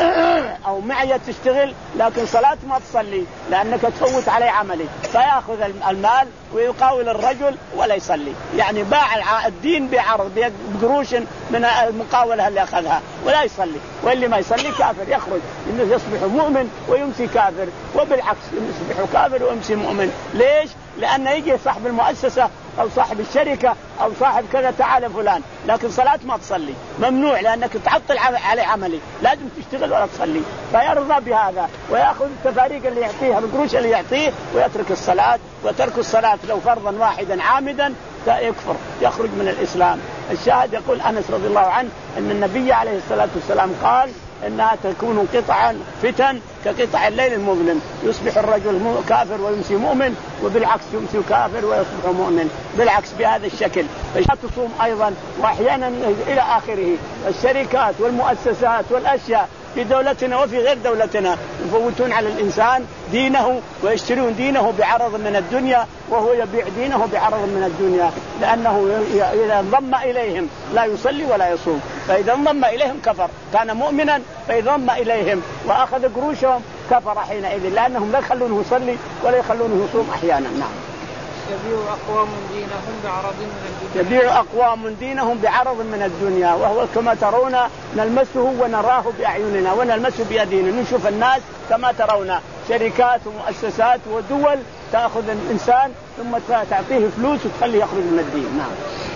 أو معي تشتغل، لكن صلاة ما تصلي لأنك تفوت علي عملي، فيأخذ المال ويقاول الرجل ولا يصلي، يعني باع الدين بعرض بقروش من المقاولة اللي أخذها ولا يصلي. واللي ما يصلي كافر يخرج، إنه يصبح مؤمن ويمسي كافر، وبالعكس يصبح كافر ويمسي مؤمن. ليش؟ لأنه يجي صاحب المؤسسة أو صاحب الشركة أو صاحب كذا تعال فلان، لكن صلاة ما تصلي ممنوع لأنك تعطل عليه عملي، لازم تشتغل ولا تصلي، فيرضى بهذا ويأخذ التفاريق اللي يعطيها بالقروش اللي يعطيه ويترك الصلاة. وترك الصلاة لو فرضا واحدا عامدا يكفر يخرج من الإسلام. الشاهد يقول أنس رضي الله عنه أن النبي عليه الصلاة والسلام قال إنها تكون قطعا فتن كقطع الليل المظلم، يصبح الرجل كافر ويمسي مؤمن، وبالعكس يمسي كافر ويصبح مؤمن، بالعكس بهذا الشكل. فتصوم أيضا وأحيانا إلى آخره. الشركات والمؤسسات والأشياء في دولتنا وفي غير دولتنا يفوتون على الإنسان دينه ويشترون دينه بعرض من الدنيا، وهو يبيع دينه بعرض من الدنيا، لأنه إذا انضم إليهم لا يصلي ولا يصوم، فإذا انضم إليهم كفر، كان مؤمنا فإذا انضم إليهم وأخذ قروشهم كفر حينئذ، لأنهم لا يخلونه يصلي ولا يخلونه يصوم أحيانا. نعم. يبيع أقوام دينهم بعرض من الدنيا. يبيع أقوام دينهم بعرض من الدنيا، وهو كما ترون نلمسه ونراه بأعيننا ونلمسه بأيدينا، نشوف الناس كما ترون، شركات ومؤسسات ودول تأخذ الإنسان ثم تعطيه فلوس وتخليه يخرج من الدين. نعم.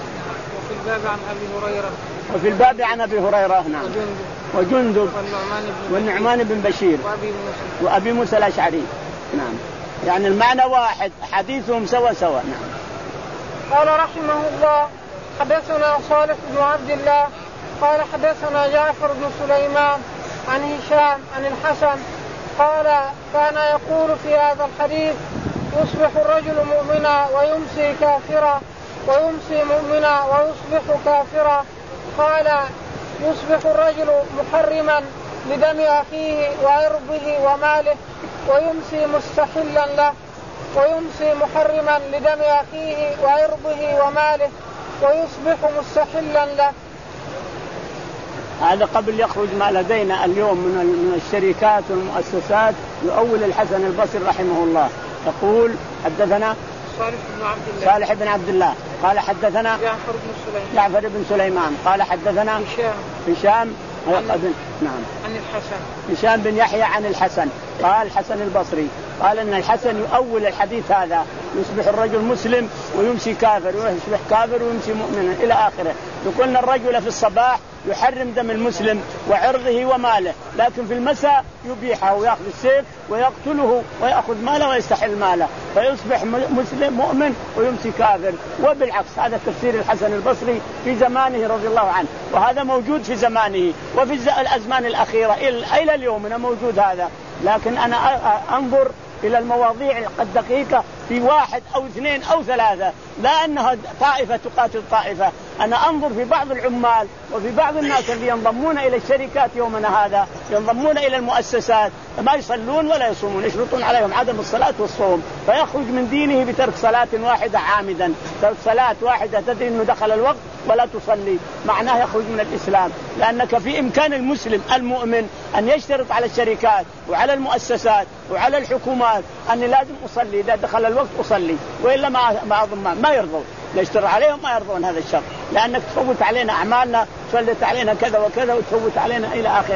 وفي الباب عن أبي هريرة وفي الباب عن أبي هريرة نعم وجندب والنعمان بن بشير وأبي موسى وأبي موسى الأشعري. نعم، يعني المعنى واحد، حديثهم سوا سوا. نعم. قال رحمه الله حدثنا صالح بن عبد الله قال حدثنا جعفر بن سليمان عن هشام عن الحسن قال كان يقول في هذا الحديث يصبح الرجل مؤمنا ويمسي كافرا ويمسي مؤمنا ويصبح كافرا. قال يصبح الرجل محرما لدم أخيه وعرضه وماله ويمسي مستحلا له ويمسي محرما لدم أخيه وعرضه وماله ويصبح مستحلا له. هذا قبل يخرج ما لدينا اليوم من الشركات والمؤسسات. يؤول الحسن البصري رحمه الله يقول حدثنا صالح بن عبد الله صالح بن عبد الله قال حدثنا جعفر بن سليمان جعفر بن سليمان قال حدثنا هشام هشام عن, نعم عن الحسن هشام بن يحيى عن الحسن قال الحسن البصري قال ان الحسن يؤول الحديث هذا يصبح الرجل مسلم ويمسي كافر ويصبح كافر ويمسي مؤمنا الى اخره. يقولن الرجل في الصباح يحرم دم المسلم وعرضه وماله، لكن في المساء يبيحه ويأخذ السيف ويقتله ويأخذ ماله ويستحل ماله، فيصبح مسلم مؤمن ويمسي كافر. وبالعكس هذا تفسير الحسن البصري في زمانه رضي الله عنه، وهذا موجود في زمانه وفي الأزمان الأخيرة إلى اليوم موجود هذا. لكن أنا أنظر إلى المواضيع الدقيقة في واحد أو اثنين أو ثلاثة، لا أنها طائفة تقاتل طائفة. أنا أنظر في بعض العمال وفي بعض الناس اللي ينضمون إلى الشركات يومنا هذا، ينضمون إلى المؤسسات ما يصلون ولا يصومون، يشرطون عليهم عدم الصلاة والصوم، فيخرج من دينه بترك صلاة واحدة عامدا، ترك صلاة واحدة تدري أنه دخل الوقت ولا تصلي، معناه يخرج من الإسلام. لأنك في إمكان المسلم المؤمن أن يشترط على الشركات وعلى المؤسسات وعلى الحكومات أني لازم أصلي، إذا دخل الوقت أصلي، وإلا ما ما أظن ما يرضون، يشترط عليهم ما يرضون هذا الشرط، لأنك تفوت علينا أعمالنا، تفوت علينا كذا وكذا وتفوت علينا إلى آخره.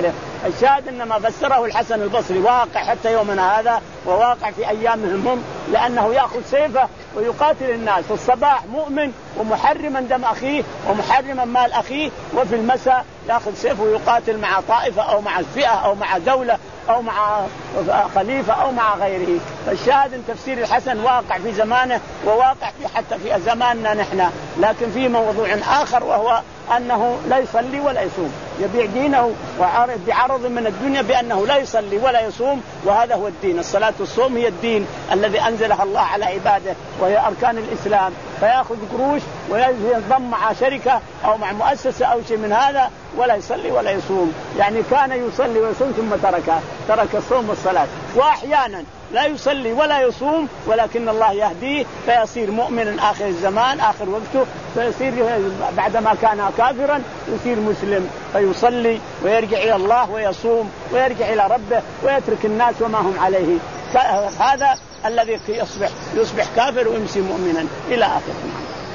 الشاهد إنما فسره الحسن البصري واقع حتى يومنا هذا وواقع في أيامهم هم، لأنه يأخذ سيفه ويقاتل الناس في الصباح مؤمن ومحرما دم أخيه ومحرما مال أخيه، وفي المساء يأخذ سيفه ويقاتل مع طائفة أو مع فئة أو مع دولة أو مع خليفة أو مع غيره. فالشاهد إن تفسير الحسن واقع في زمانه وواقع في حتى في زماننا نحن، لكن في موضوع آخر وهو أنه لا يصلي ولا يصوم، يبيع دينه بعرض من الدنيا بأنه لا يصلي ولا يصوم، وهذا هو الدين. الصلاة والصوم هي الدين الذي أنزلها الله على عباده وهي أركان الإسلام، فيأخذ قروش وينضم مع شركة أو مع مؤسسة أو شيء من هذا ولا يصلي ولا يصوم. يعني كان يصلي ويصوم ثم ترك ترك الصوم والصلاة، وأحيانا لا يصلي ولا يصوم ولكن الله يهديه فيصير مؤمنا آخر الزمان آخر وقته، فيصير بعدما كان كافرا يصير مسلم فيصلي ويرجع إلى الله ويصوم ويرجع إلى ربه ويترك الناس وما هم عليه. هذا الذي يصبح يصبح كافر ويمسي مؤمنا إلى آخره.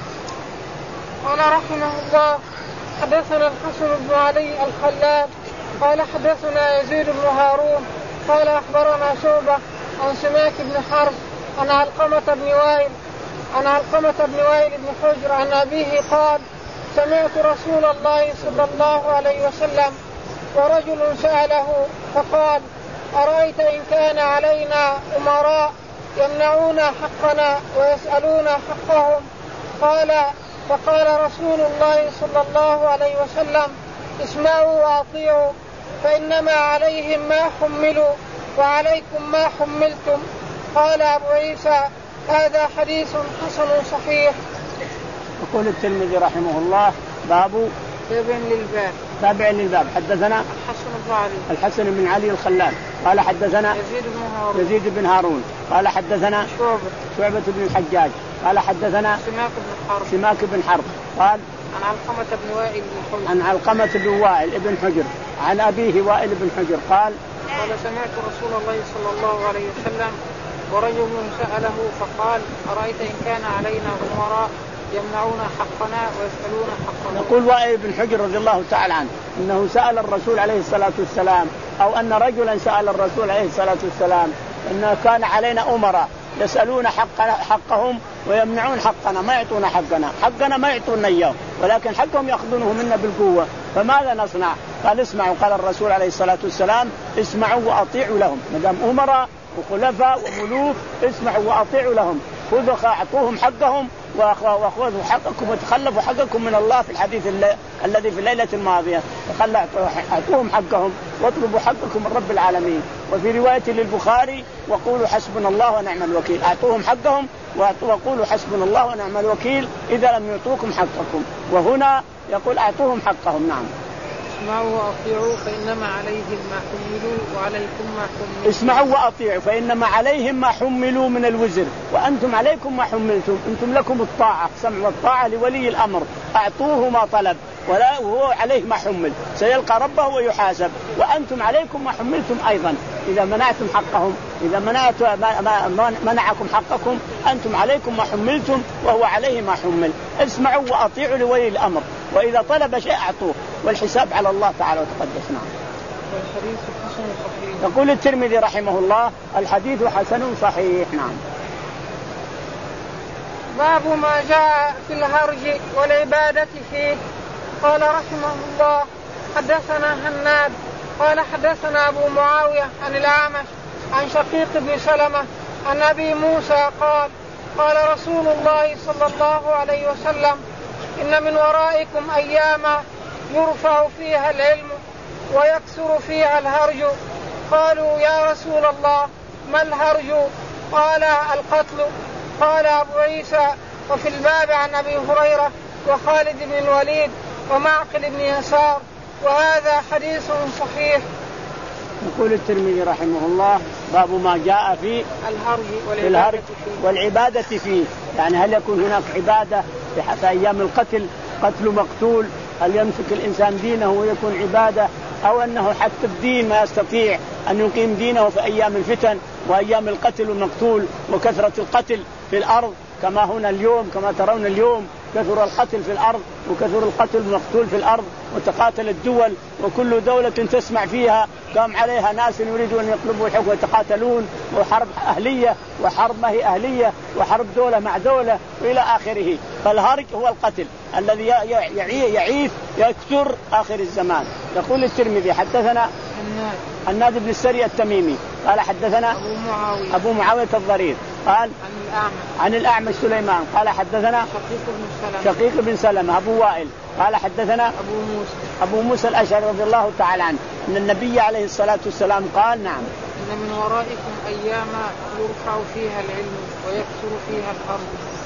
قال رحمه الله حدثنا الحسن بن علي الخلال قال حدثنا يزيد بن هارون قال أخبرنا شعبة عن سماك بن حرب عن علقمة بن وائل عن علقمة بن وائل بن حجر عن أبيه قال سمعت رسول الله صلى الله عليه وسلم ورجل سأله فقال أرأيت إن كان علينا أمراء يمنعون حقنا ويسألون حقهم؟ قال فقال رسول الله صلى الله عليه وسلم اسمعوا وأطيعوا فإنما عليهم ما حملوا وعليكم ما حملتم. قال أبو عيسى هذا حديث حسن صحيح. يقول الترمذي رحمه الله باب تابع للباب تابع للباب حدثنا الحسن بن علي الحسن بن علي الخلال قال حدثنا يزيد بن هارون يزيد بن هارون قال حدثنا شعبة شعبة بن الحجاج قال حدثنا سماك بن حرب سماك بن حرب قال عن علقمة بن وائل بن حجر عن علقمة بن وائل بن حجر عن أبيه وائل بن حجر قال قال سمعت رسول الله صلى الله عليه وسلم ورجل سأله فقال أرأيت إن كان علينا أمراء يمنعون حقنا ويسألون حقنا. يقول وائل بن حجر رضي الله تعالى عنه إنه سأل الرسول عليه الصلاة والسلام أو أن رجلا سأل الرسول عليه الصلاة والسلام إن كان علينا أمراء يسألون حق حقهم ويمنعون حقنا ما يعطون حقنا حقنا ما يعطون إياه ولكن حقهم يأخذونه منا بالقوة فماذا نصنع؟ قال اسمعوا قال الرسول عليه الصلاة والسلام اسمعوا وأطيعوا لهم ما دام أمراء وخلفاء وملوك اسمعوا وأطيعوا لهم خذوا أعطوهم حقهم وأخذوا حقكم وتخلفوا حقكم من الله في الحديث الذي في الليلة الماضية أعطوهم حقهم واطلبوا حقكم من رب العالمين. وفي رواية للبخاري وقولوا حسبنا الله ونعم الوكيل أعطوهم حقهم وقولوا حسبنا الله ونعم الوكيل إذا لم يعطوكم حقكم. وهنا يقول أعطوهم حقهم. نعم اسمعوا وأطيعوا فإنما عليهم ما حملوا وعليكم ما حملوا. اسمعوا وأطيعوا فإنما عليهم ما حملوا من الوزر وأنتم عليكم ما حملتم. أنتم لكم الطاعة سمع والطاعة لولي الأمر أعطوه ما طلب ولا وهو عليه ما حمل سيلقى ربه ويحاسب وأنتم عليكم ما حملتم أيضا. إذا منعتم حقهم إذا منعت منعكم حقكم أنتم عليكم ما حملتم وهو عليه ما حمل. اسمعوا وأطيعوا لولي الأمر وإذا طلب شيء أعطوه والحساب على الله تعالى وتقدس. نعم. والحديث حسن صحيح. يقول الترمذي رحمه الله الحديث حسن صحيح. نعم. باب ما جاء في الهرج والعبادة فيه. قال رحمه الله حدثنا هناد قال حدثنا أبو معاوية عن الأعمش عن شقيق بن سلمة عن أبي موسى قال قال رسول الله صلى الله عليه وسلم إن من ورائكم أياما يرفع فيها العلم ويكثر فيها الهرج. قالوا يا رسول الله ما الهرج؟ قال القتل. قال أبو عيسى وفي الباب عن أبي هريرة وخالد بن الوليد ومعقل بن يسار وهذا حديث صحيح. يقول الترمذي رحمه الله باب ما جاء في الهرج والعبادة فيه. يعني هل يكون هناك عبادة في أيام القتل قتل مقتول هل يمسك الإنسان دينه ويكون عبادة أو أنه حتى الدين ما يستطيع أن يقيم دينه في أيام الفتن وأيام القتل والمقتول وكثرة القتل في الأرض كما هنا اليوم كما ترون اليوم كثر القتل في الأرض وكثر القتل المقتول في الأرض وتقاتل الدول وكل دولة تسمع فيها قام عليها ناس يريدون أن يقلبوا الحكم ويتقاتلون وحرب أهلية وحرب ما هي أهلية وحرب دولة مع دولة وإلى آخره. فالهرج هو القتل الذي يعيث يكثر آخر الزمان. يقول الترمذي حدثنا النادي بن السري التميمي قال حدثنا أبو معاوية, أبو معاوية الضرير قال عن الأعمش, عن الأعمش سليمان قال حدثنا شقيق بن سلمة, شقيق بن سلمة أبو وائل قال حدثنا أبو موسى, أبو موسى الأشعري رضي الله تعالى عنه أن النبي عليه الصلاة والسلام قال نعم إن من ورائكم أياما يرفع فيها العلم ويكثر فيها الأرض.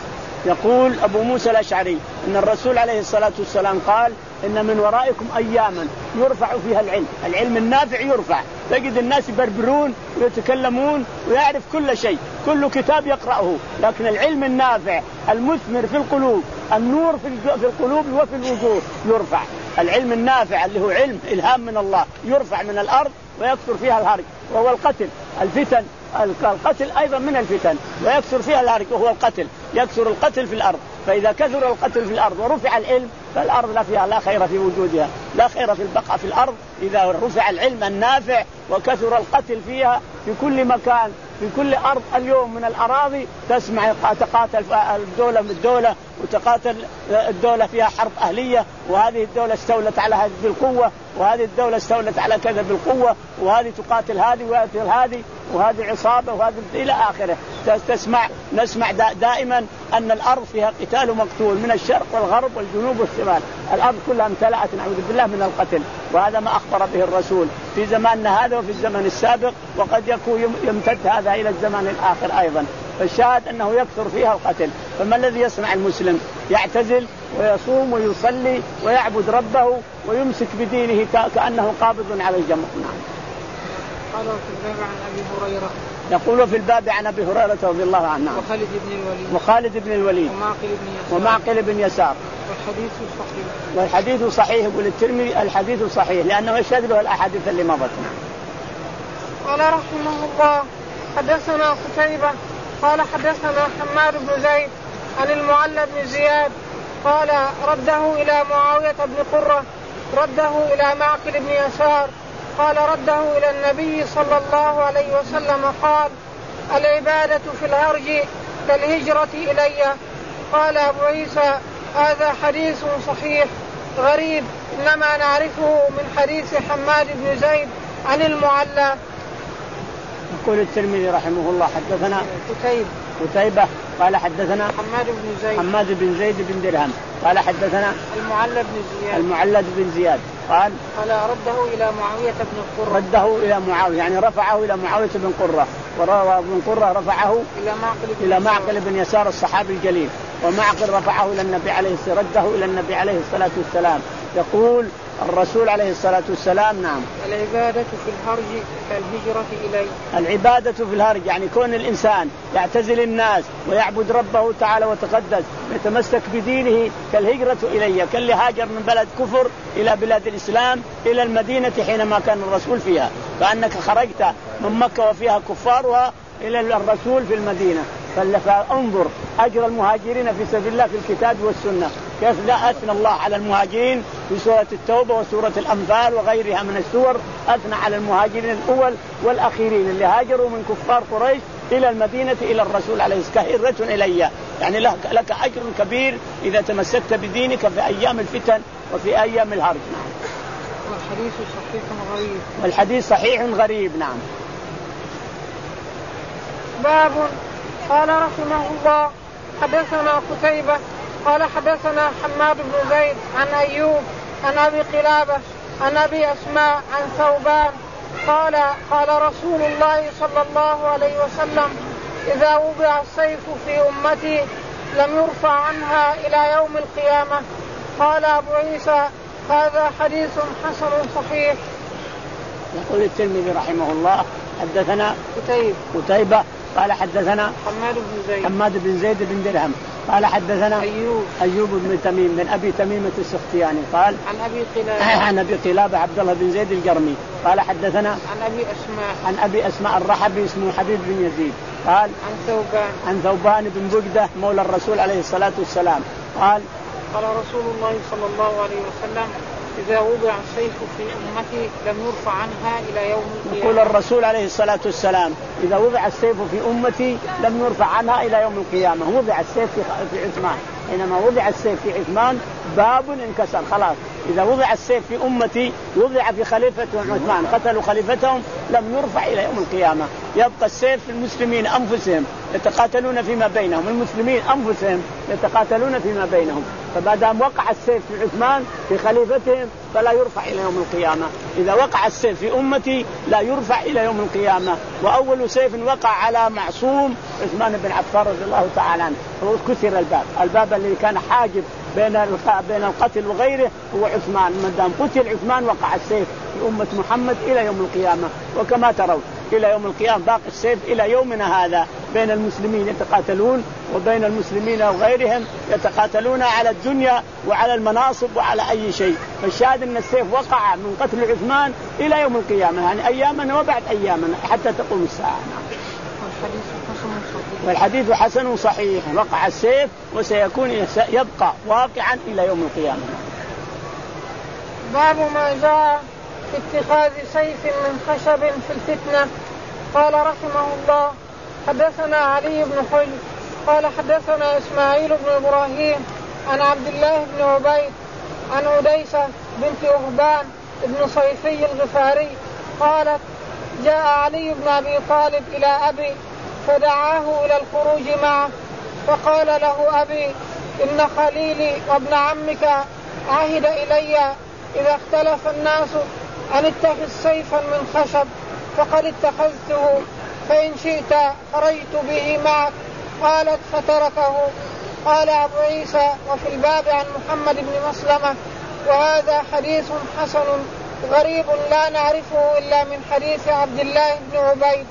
يقول أبو موسى الأشعري أن الرسول عليه الصلاة والسلام قال إن من ورائكم أياما يرفع فيها العلم، العلم النافع يرفع، تجد الناس يبربرون ويتكلمون ويعرف كل شيء، كل كتاب يقرأه، لكن العلم النافع المثمر في القلوب، النور في القلوب وفي الوجوه يرفع. العلم النافع اللي هو علم إلهام من الله يرفع من الأرض ويكثر فيها الهرج وهو القتل، الفتن، القتل أيضا من الفتن ويكثر فيها الهرج وهو القتل، يكثر القتل في الأرض. فإذا كثر القتل في الأرض ورفع العلم فالأرض لا فيها لا خير في وجودها، لا خير في البقاء في الأرض إذا رفع العلم النافع وكثر القتل فيها في كل مكان، في كل أرض اليوم من الأراضي تسمع تقاتل الدولة من الدولة وتقاتل الدولة فيها حرب أهلية، وهذه الدولة استولت على هذه بالقوة وهذه الدولة استولت على كذا بالقوة، وهذه تقاتل هذه وتقاتل هذه وهذه عصابة وهذه إلى آخره. تسمع نسمع دائما أن الأرض فيها قتال ومقتول من الشرق والغرب والجنوب والشمال، الأرض كلها امتلأت نعوذ بالله من القتل، وهذا ما أخبر به الرسول في زماننا هذا وفي الزمن السابق، وقد يكون يمتد هذا إلى الزمان الآخر أيضا. فالشاهد أنه يكثر فيها القتل. فما الذي يصنع المسلم؟ يعتزل ويصوم ويصلي ويعبد ربه ويمسك بدينه كأنه قابض على الجمر. نعم. قال في الباب عن أبي هريرة، يقول في الباب عن أبي هريرة رضي الله عنه وخالد بن الوليد وخالد بن الوليد ومعقل بن يسار, ومعقل بن يسار والحديث صحيح والحديث صحيح. يقول الترمذي الحديث صحيح لأنه يشهد له الأحاديث اللي مضت. قال رحمه الله حدثنا قتيبة قال حدثنا حماد بن زيد عن المعلى بن زياد قال رده إلى معاوية بن قرة رده إلى معقل بن يسار قال رده إلى النبي صلى الله عليه وسلم قال العبادة في الهرج كالهجرة إلي. قال أبو عيسى هذا حديث صحيح غريب إنما نعرفه من حديث حماد بن زيد عن المعلى. يقول الترمذي رحمه الله حدثنا قتيبة قتيبة قال حدثنا حماد بن زيد حماد بن زيد بن درهم قال حدثنا المعلى بن زياد المعلى بن زياد قال قال رده إلى معاوية بن قرة رده إلى معاوية يعني رفعه إلى معاوية بن قرة، وابن قرة رفعه إلى معقل بن, إلى معقل بن يسار الصحابي الجليل، ومعقل رفعه إلى النبي عليه الصلاة رده إلى النبي عليه الصلاة والسلام. يقول الرسول عليه الصلاة والسلام نعم العبادة في الهرج كالهجرة إلي. العبادة في الهرج يعني كون الإنسان يعتزل الناس ويعبد ربه تعالى وتقدس يتمسك بدينه كالهجرة إلي، كاللي هاجر من بلد كفر إلى بلاد الإسلام إلى المدينة حينما كان الرسول فيها، فأنك خرجت من مكة وفيها كفارها إلى الرسول في المدينة. فانظر أجر المهاجرين في سبيل الله في الكتاب والسنة، كيف لا أثنى الله على المهاجرين في سورة التوبة وسورة الأنفال وغيرها من السور، أثنى على المهاجرين الأول والأخيرين اللي هاجروا من كفار قريش إلى المدينة إلى الرسول عليه الصلاة والسلام كهجرة إلي، يعني لك, لك أجر كبير إذا تمسكت بدينك في أيام الفتن وفي أيام الهرج. والحديث صحيح غريب والحديث صحيح غريب. نعم. باب قال رحمه الله حدثنا قتيبة قال حدثنا حماد بن زيد عن أيوب عن أبي قلابة عن أبي أسماء عن ثوبان قال قال رسول الله صلى الله عليه وسلم إذا وضع السيف في أمتي لم يرفع عنها إلى يوم القيامة. قال أبو عيسى هذا حديث حسن صحيح. يقول الترمذي رحمه الله حدثنا قتيبة قتيبة قال حدثنا حماد بن زيد حماد بن زيد بن درهم قال حدثنا أيوب أيوب بن تميم من أبي تميمة السختياني قال عن أبي قلابة عن أبي قلابة عبد الله بن زيد الجرمي قال حدثنا عن أبي أسماء عن أبي أسماء الرحبي اسمه حبيب بن يزيد قال عن ثوبان عن ثوبان بن بجدة مولى الرسول عليه الصلاة والسلام قال قال رسول الله صلى الله عليه وسلم إذا وضع السيف في أمتي لم يرفع عنها إلى يوم القيامة. يقول الرسول عليه الصلاة والسلام إذا وضع السيف في أمتي لم يرفع عنها إلى يوم القيامة. وضع السيف في عثمان، حينما وضع السيف في عثمان باب انكسر خلاص. إذا وضع السيف في أمتي وضع في خليفة عثمان، قتلوا خليفتهم، لم يرفع إلى يوم القيامة. يبقى السيف في المسلمين أنفسهم يتقاتلون فيما بينهم، المسلمين أنفسهم يتقاتلون فيما بينهم. فما دام وقع السيف في عثمان في خليفتهم فلا يرفع إلى يوم القيامة. إذا وقع السيف في أمتي لا يرفع إلى يوم القيامة. وأول سيف وقع على معصوم عثمان بن عفان رضي الله تعالى عنه، كسر الباب، الباب الذي كان حاجب بين بين القتل وغيره هو عثمان. ما دام قتل عثمان وقع السيف في أمة محمد إلى يوم القيامة. وكما ترون إلى يوم القيامة باقي السيف إلى يومنا هذا بين المسلمين يتقاتلون، وبين المسلمين وغيرهم يتقاتلون على الدنيا وعلى المناصب وعلى أي شيء. فالشاهد أن السيف وقع من قتل عثمان إلى يوم القيامة، يعني أيامنا وبعد أيامنا حتى تقوم الساعة. والحديث حسن صحيح، وقع السيف وسيكون يبقى واقعا إلى يوم القيامة. باب ما جاء في اتخاذ سيف من خشب في الفتنة. قال رحمه الله حدثنا علي بن حجر قال حدثنا إسماعيل بن إبراهيم عن عبد الله بن عبيد عن عديسة بنت أهبان بن صيفي الغفاري قالت جاء علي بن أبي طالب إلى أبي فدعاه إلى الخروج معه، فقال له أبي إن خليلي وابن عمك عهد إلي إذا اختلف الناس أن اتخذ سيفا من خشب فقد اتخذته، فإن شئت خرجت به معك. قالت فتركه. قال أبو عيسى وفي الباب عن محمد بن مسلمة وهذا حديث حسن غريب لا نعرفه إلا من حديث عبد الله بن عبيد.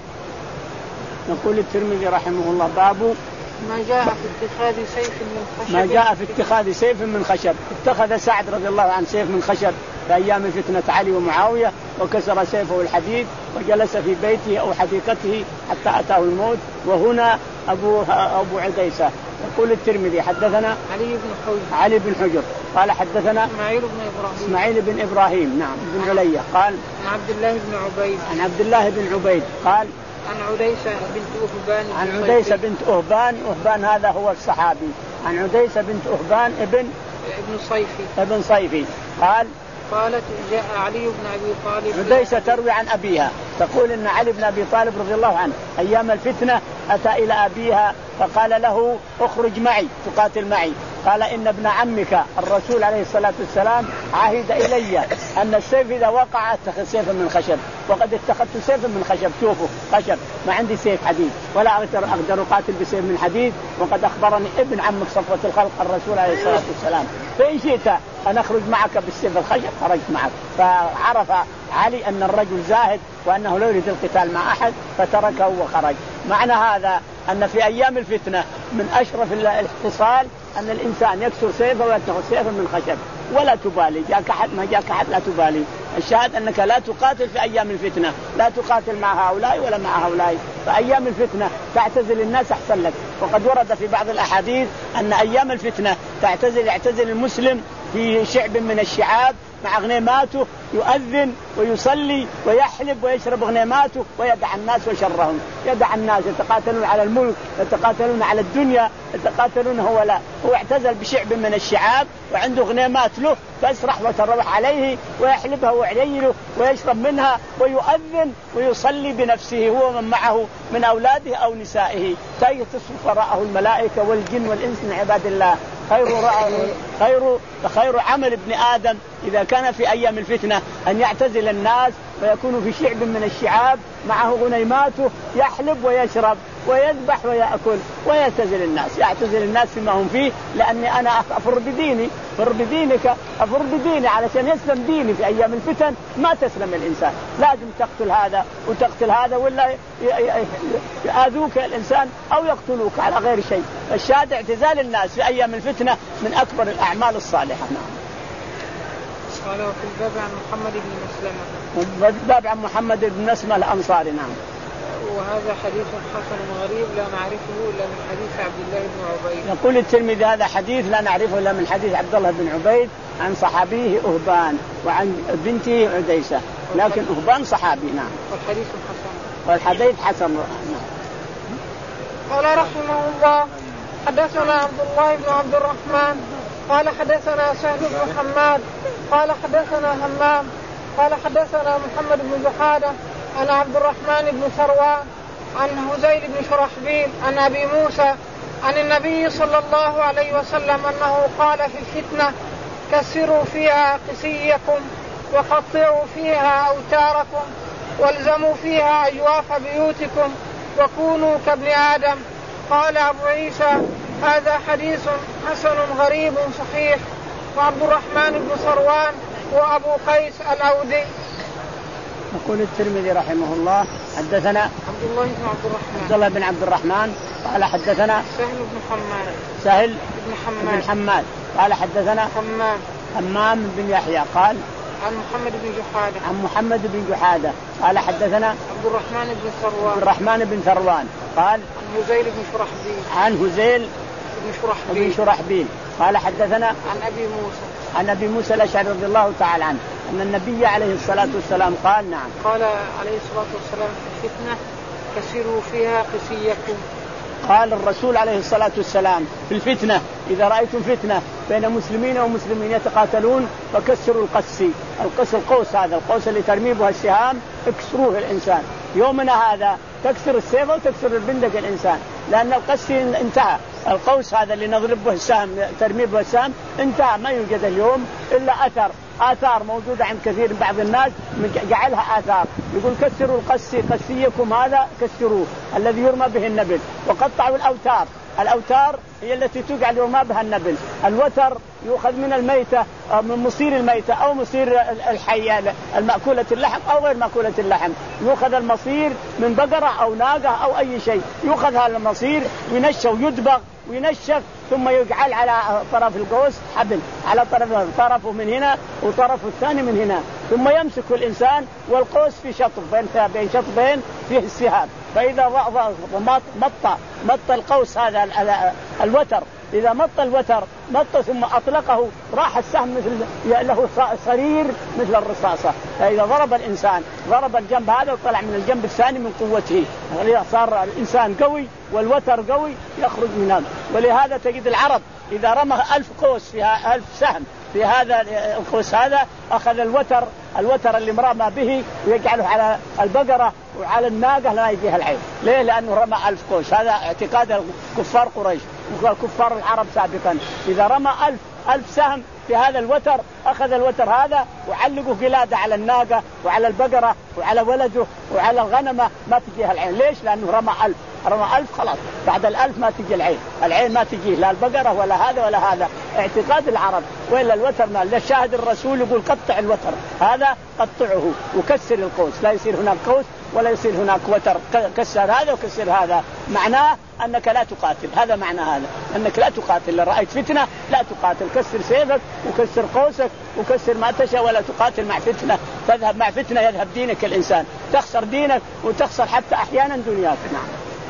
نقول الترمذي رحمه الله باب ما جاء في اتخاذ سيف من خشب. ما جاء في اتخاذ سيف من خشب. اتخذ سعد رضي الله عنه سيف من خشب في أيام فتنة علي ومعاوية، وكسر سيفه الحديد وجلس في بيته أو حديقته حتى أتاه الموت. وهنا أبو أبو عديسة. يقول الترمذي حدثنا علي بن حجر علي بن حجر قال حدثنا إسماعيل بن إبراهيم إسماعيل بن إبراهيم نعم بن عليا قال عن عبد الله بن عبيد عن عبد الله بن عبيد قال عن عديسة بنت أهبان عن عديسة بنت أهبان. أهبان هذا هو الصحابي. عن عديسة بنت أهبان ابن ابن صيفي ابن صيفي قال قالت جاء علي بن أبي طالب. عديسة تروي عن أبيها تقول إن علي بن أبي طالب رضي الله عنه أيام الفتنة أتى إلى أبيها فقال له اخرج معي تقاتل معي. قال إن ابن عمك الرسول عليه الصلاة والسلام عهد إلي أن السيف إذا وقع اتخذ سيفا من خشب، وقد اتخذت سيفا من خشب. شوفوا خشب، ما عندي سيف حديد ولا أقدر أقدر أقاتل بسيف من حديد، وقد أخبرني ابن عمك صفوة الخلق الرسول عليه الصلاة والسلام فإن شئت أن أخرج معك بالسيف الخشب خرجت معك. فعرف علي أن الرجل زاهد وأنه لا يريد القتال مع أحد فتركه وخرج. معنى هذا أن في أيام الفتنة من أشرف الاتصال أن الإنسان يكسر سيفه ويتخذ سيفا من خشب ولا تبالي، جاك أحد ما جاك أحد لا تبالي. الشاهد أنك لا تقاتل في أيام الفتنة، لا تقاتل مع هؤلاء ولا مع هؤلاء. فأيام الفتنة تعتزل الناس أحسن لك. وقد ورد في بعض الأحاديث أن أيام الفتنة تعتزل يعتزل المسلم في شعب من الشعاب مع غنيماته يؤذن ويصلي ويحلب ويشرب غنيماته ويدع الناس وشرهم. يدع الناس يتقاتلون على الملك، يتقاتلون على الدنيا، يتقاتلون هو لا. هو اعتزل بشعب من الشعاب وعنده غنيمات له فاسرح وتروح عليه ويحلبها ويعيله ويشرب منها ويؤذن ويصلي بنفسه هو من معه من أولاده أو نسائه. تصف وراءه الملائكة والجن والإنس من عباد الله. خير خير خير عمل ابن آدم إذا كان في أيام الفتنة أن يعتزل الناس ويكون في شعب من الشعاب معه غنيماته يحلب ويشرب ويذبح ويأكل ويعتزل الناس. يعتزل الناس فيما هم فيه لأني أنا أفر بديني. فر بدينك أفر بديني علشان يسلم ديني. في أيام الفتن ما تسلم الإنسان، لازم تقتل هذا وتقتل هذا ولا يآذوك الإنسان أو يقتلوك على غير شيء. الشاهد اعتزال الناس في أيام الفتنة من أكبر الأعمال الصالحة. قال وفي الباب عن محمد بن مسلمة. الباب عن محمد بن مسلمة الأنصاري. نعم. وهذا حديث حسن غريب لا نعرفه إلا من حديث عبد الله بن عبيد. يقول الترمذي هذا حديث لا نعرفه إلا من حديث عبد الله بن عبيد عن صحابيه أهبان وعن بنته عديسة، لكن أهبان صحابي. نعم. والحديث حسن. والحديث حسن. نعم. قال رحمه الله حدثنا عبد الله بن عبد الرحمن قال حدثنا سهل بن حماد قال حدثنا همام قال حدثنا محمد بن جحادة عن عبد الرحمن بن ثروان عن هزيل بن شرحبيل عن أبي موسى عن النبي صلى الله عليه وسلم أنه قال في الفتنة كسروا فيها قسيكم وقطعوا فيها أوتاركم والزموا فيها أجواف بيوتكم وكونوا كابن آدم. قال أبو عيسى هذا حديث حسن غريب صحيح. وعبد الرحمن بن ثروان وأبو قيس الأودي. يقول الترمذي رحمه الله حدثنا عبد الله بن عبد الرحمن عبد الله بن عبد الرحمن قال حدثنا سهل بن حماد سهل بن حماد, بن حماد قال حدثنا همام همام بن يحيى قال عن محمد بن جحادة عن محمد بن جحادة قال حدثنا عبد الرحمن بن ثروان عبد الرحمن بن ثروان قال عن هزيل بن شرحبيل عن هزيل بن شرحبيل, بن شرحبيل قال حدثنا عن أبي موسى عن أبي موسى الأشعري رضي الله تعالى عنه أن النبي عليه الصلاة والسلام قال نعم قال عليه الصلاة والسلام في الفتنة كسروا فيها قسيكم. قال الرسول عليه الصلاة والسلام في الفتنة إذا رأيتم فتنة بين مسلمين ومسلمين يتقاتلون فكسروا القسي. القس القوس هذا القوس اللي ترمي بها السهام اكسروه الإنسان. يومنا هذا تكسر السيف وتكسر البندق الإنسان لأن القسي انتهى. القوس هذا اللي نضرب به السهم ترمي به السهم انتهى ما يوجد اليوم إلا أثر آثار موجودة عند كثير من بعض الناس جعلها آثار. يقول كسروا القسي قسيكم هذا كسروه الذي يرمى به النبل وقطعوا الأوتار. الأوتار هي التي تجعل يرمى بها النبل. الوتر يؤخذ من الميتة أو من مصير الميتة أو مصير الحية المأكولة اللحم أو غير مأكولة اللحم. يؤخذ المصير من بقرة أو ناقة أو أي شيء يؤخذ هذا المصير وينشف ويدبغ وينشف ثم يجعل على طرف القوس حبل على طرف طرفه من هنا وطرفه الثاني من هنا ثم يمسك الإنسان والقوس في شطف بين بين شطفين فيه السهام. فإذا مط مط مط القوس هذا الوتر إذا مط الوتر مط ثم أطلقه راح السهم مثل له صرير مثل الرصاصة. فإذا ضرب الإنسان ضرب الجنب هذا وطلع من الجنب الثاني من قوته صار الإنسان قوي والوتر قوي يخرج من هذا. ولهذا تجد العرب إذا رمى ألف قوس فيها ألف سهم في هذا القوس هذا أخذ الوتر الوتر اللي مرمى به ويجعله على البقرة وعلى الناقة لا يجيها العين. ليه؟ لأنه رمى ألف قوس. هذا اعتقاد كفار قريش وكفار العرب سابقا. إذا رمى ألف ألف سهم في هذا الوتر أخذ الوتر هذا وعلقه قلادة على الناقة وعلى البقرة وعلى ولده وعلى الغنمة ما تجيها العين. ليش؟ لأنه رمى ألف رمى ألف خلاص بعد الألف ما تجي العين. العين ما تجيه لا البقرة ولا هذا ولا هذا. اعتقاد العرب. وإلا الوتر ما للشاهد الرسول يقول قطع الوتر هذا قطعه وكسر القوس لا يصير هناك قوس ولا يصير هناك وتر. كسر هذا وكسر هذا معناه أنك لا تقاتل. هذا معنى هذا أنك لا تقاتل. لو رأيت فتنة لا تقاتل. كسر سيفك وكسر قوسك وكسر ما تشاء ولا تقاتل مع فتنة. تذهب مع فتنة يذهب دينك الإنسان تخسر دينك وتخسر حتى أحيانا دنياك. نعم.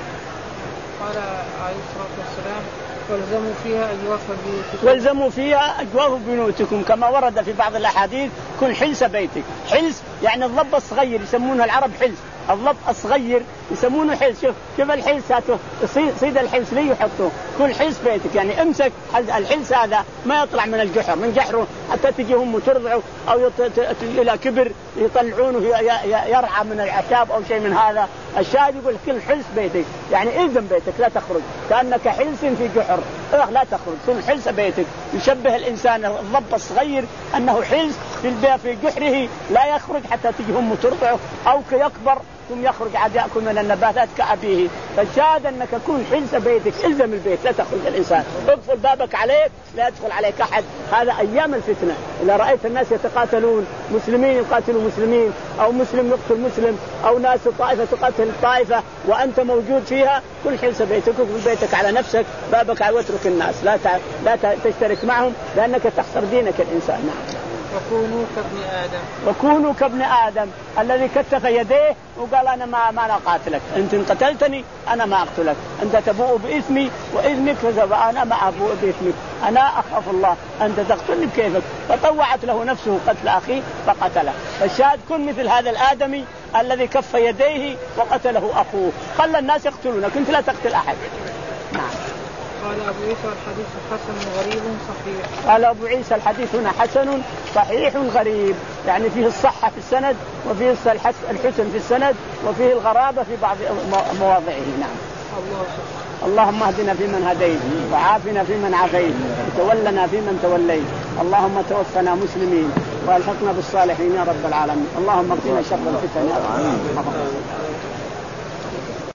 قال عليه الصلاة والسلام والزموا فيها أجواف بيوتكم والزموا فيها أجواف بيوتكم كما ورد في بعض الأحاديث كن حلس بيتك. حلس يعني الضب الصغير يسمونه العرب حلس. الضب الصغير يسمونه حلس. شوف كيف الحلس هاته صيد الحلس ليه يحطوه كل حلس بيتك يعني امسك الحلس هذا ما يطلع من الجحر من جحره حتى تجيهم وترضعه أو يط... إلى كبر يطلعونه يرعى من العشاب أو شيء من هذا. الشاهد يقول كل حلس بيتك يعني إلزم بيتك لا تخرج كأنك حلس في جحر لا تخرج. كل حلس بيتك. يشبه الإنسان الضب الصغير أنه حلس في في جحره لا يخرج حتى تجيهم وترضعه أو كيكبر ثم يخرج عاد يأكل من النباتات كأبيه. فالشاهد أنك تكون حلس بيتك إلزم البيت لا تخرج الإنسان. اقفل بابك عليك لا يدخل عليك أحد. هذا أيام الفتنة. إذا رأيت الناس يتقاتلون مسلمين يقاتلوا مسلمين أو مسلم يقتل مسلم أو ناس طائفة تقاتل طائفة وأنت موجود فيها كل حلس بيتك وفي بيتك على نفسك بابك على واترك الناس لا لا تشترك معهم لأنك تخسر دينك الإنسان. نعم. وكونوا كابن آدم وكونوا كابن آدم الذي كتف يديه وقال أنا ما ما أنا قاتلك، أنت إن قتلتني أنا ما أقتلك، أنت تبوء بإثمي وإثمك فأنا ما أبوء بإثمك، أنا أخاف الله، أنت تقتلني بكيفك. فطوعت له نفسه قتل أخيه فقتله. فالشاهد كن مثل هذا الآدمي الذي كف يديه وقتله أخوه، خلى الناس يقتلونك أنت لا تقتل أحد. نعم. قال أبو عيسى الحديث حسن غريب صحيح. قال أبو عيسى الحديث هنا حسن صحيح غريب، يعني فيه الصحة في السند وفيه الحسن في السند وفيه الغرابة في بعض مواضعه. نعم. الله اللهم اهدنا فيمن هديت وعافنا فيمن عافيت وتولنا فيمن توليت، اللهم توفنا مسلمين والحقنا بالصالحين يا رب العالمين، اللهم اقنا شر الفتن يا رب.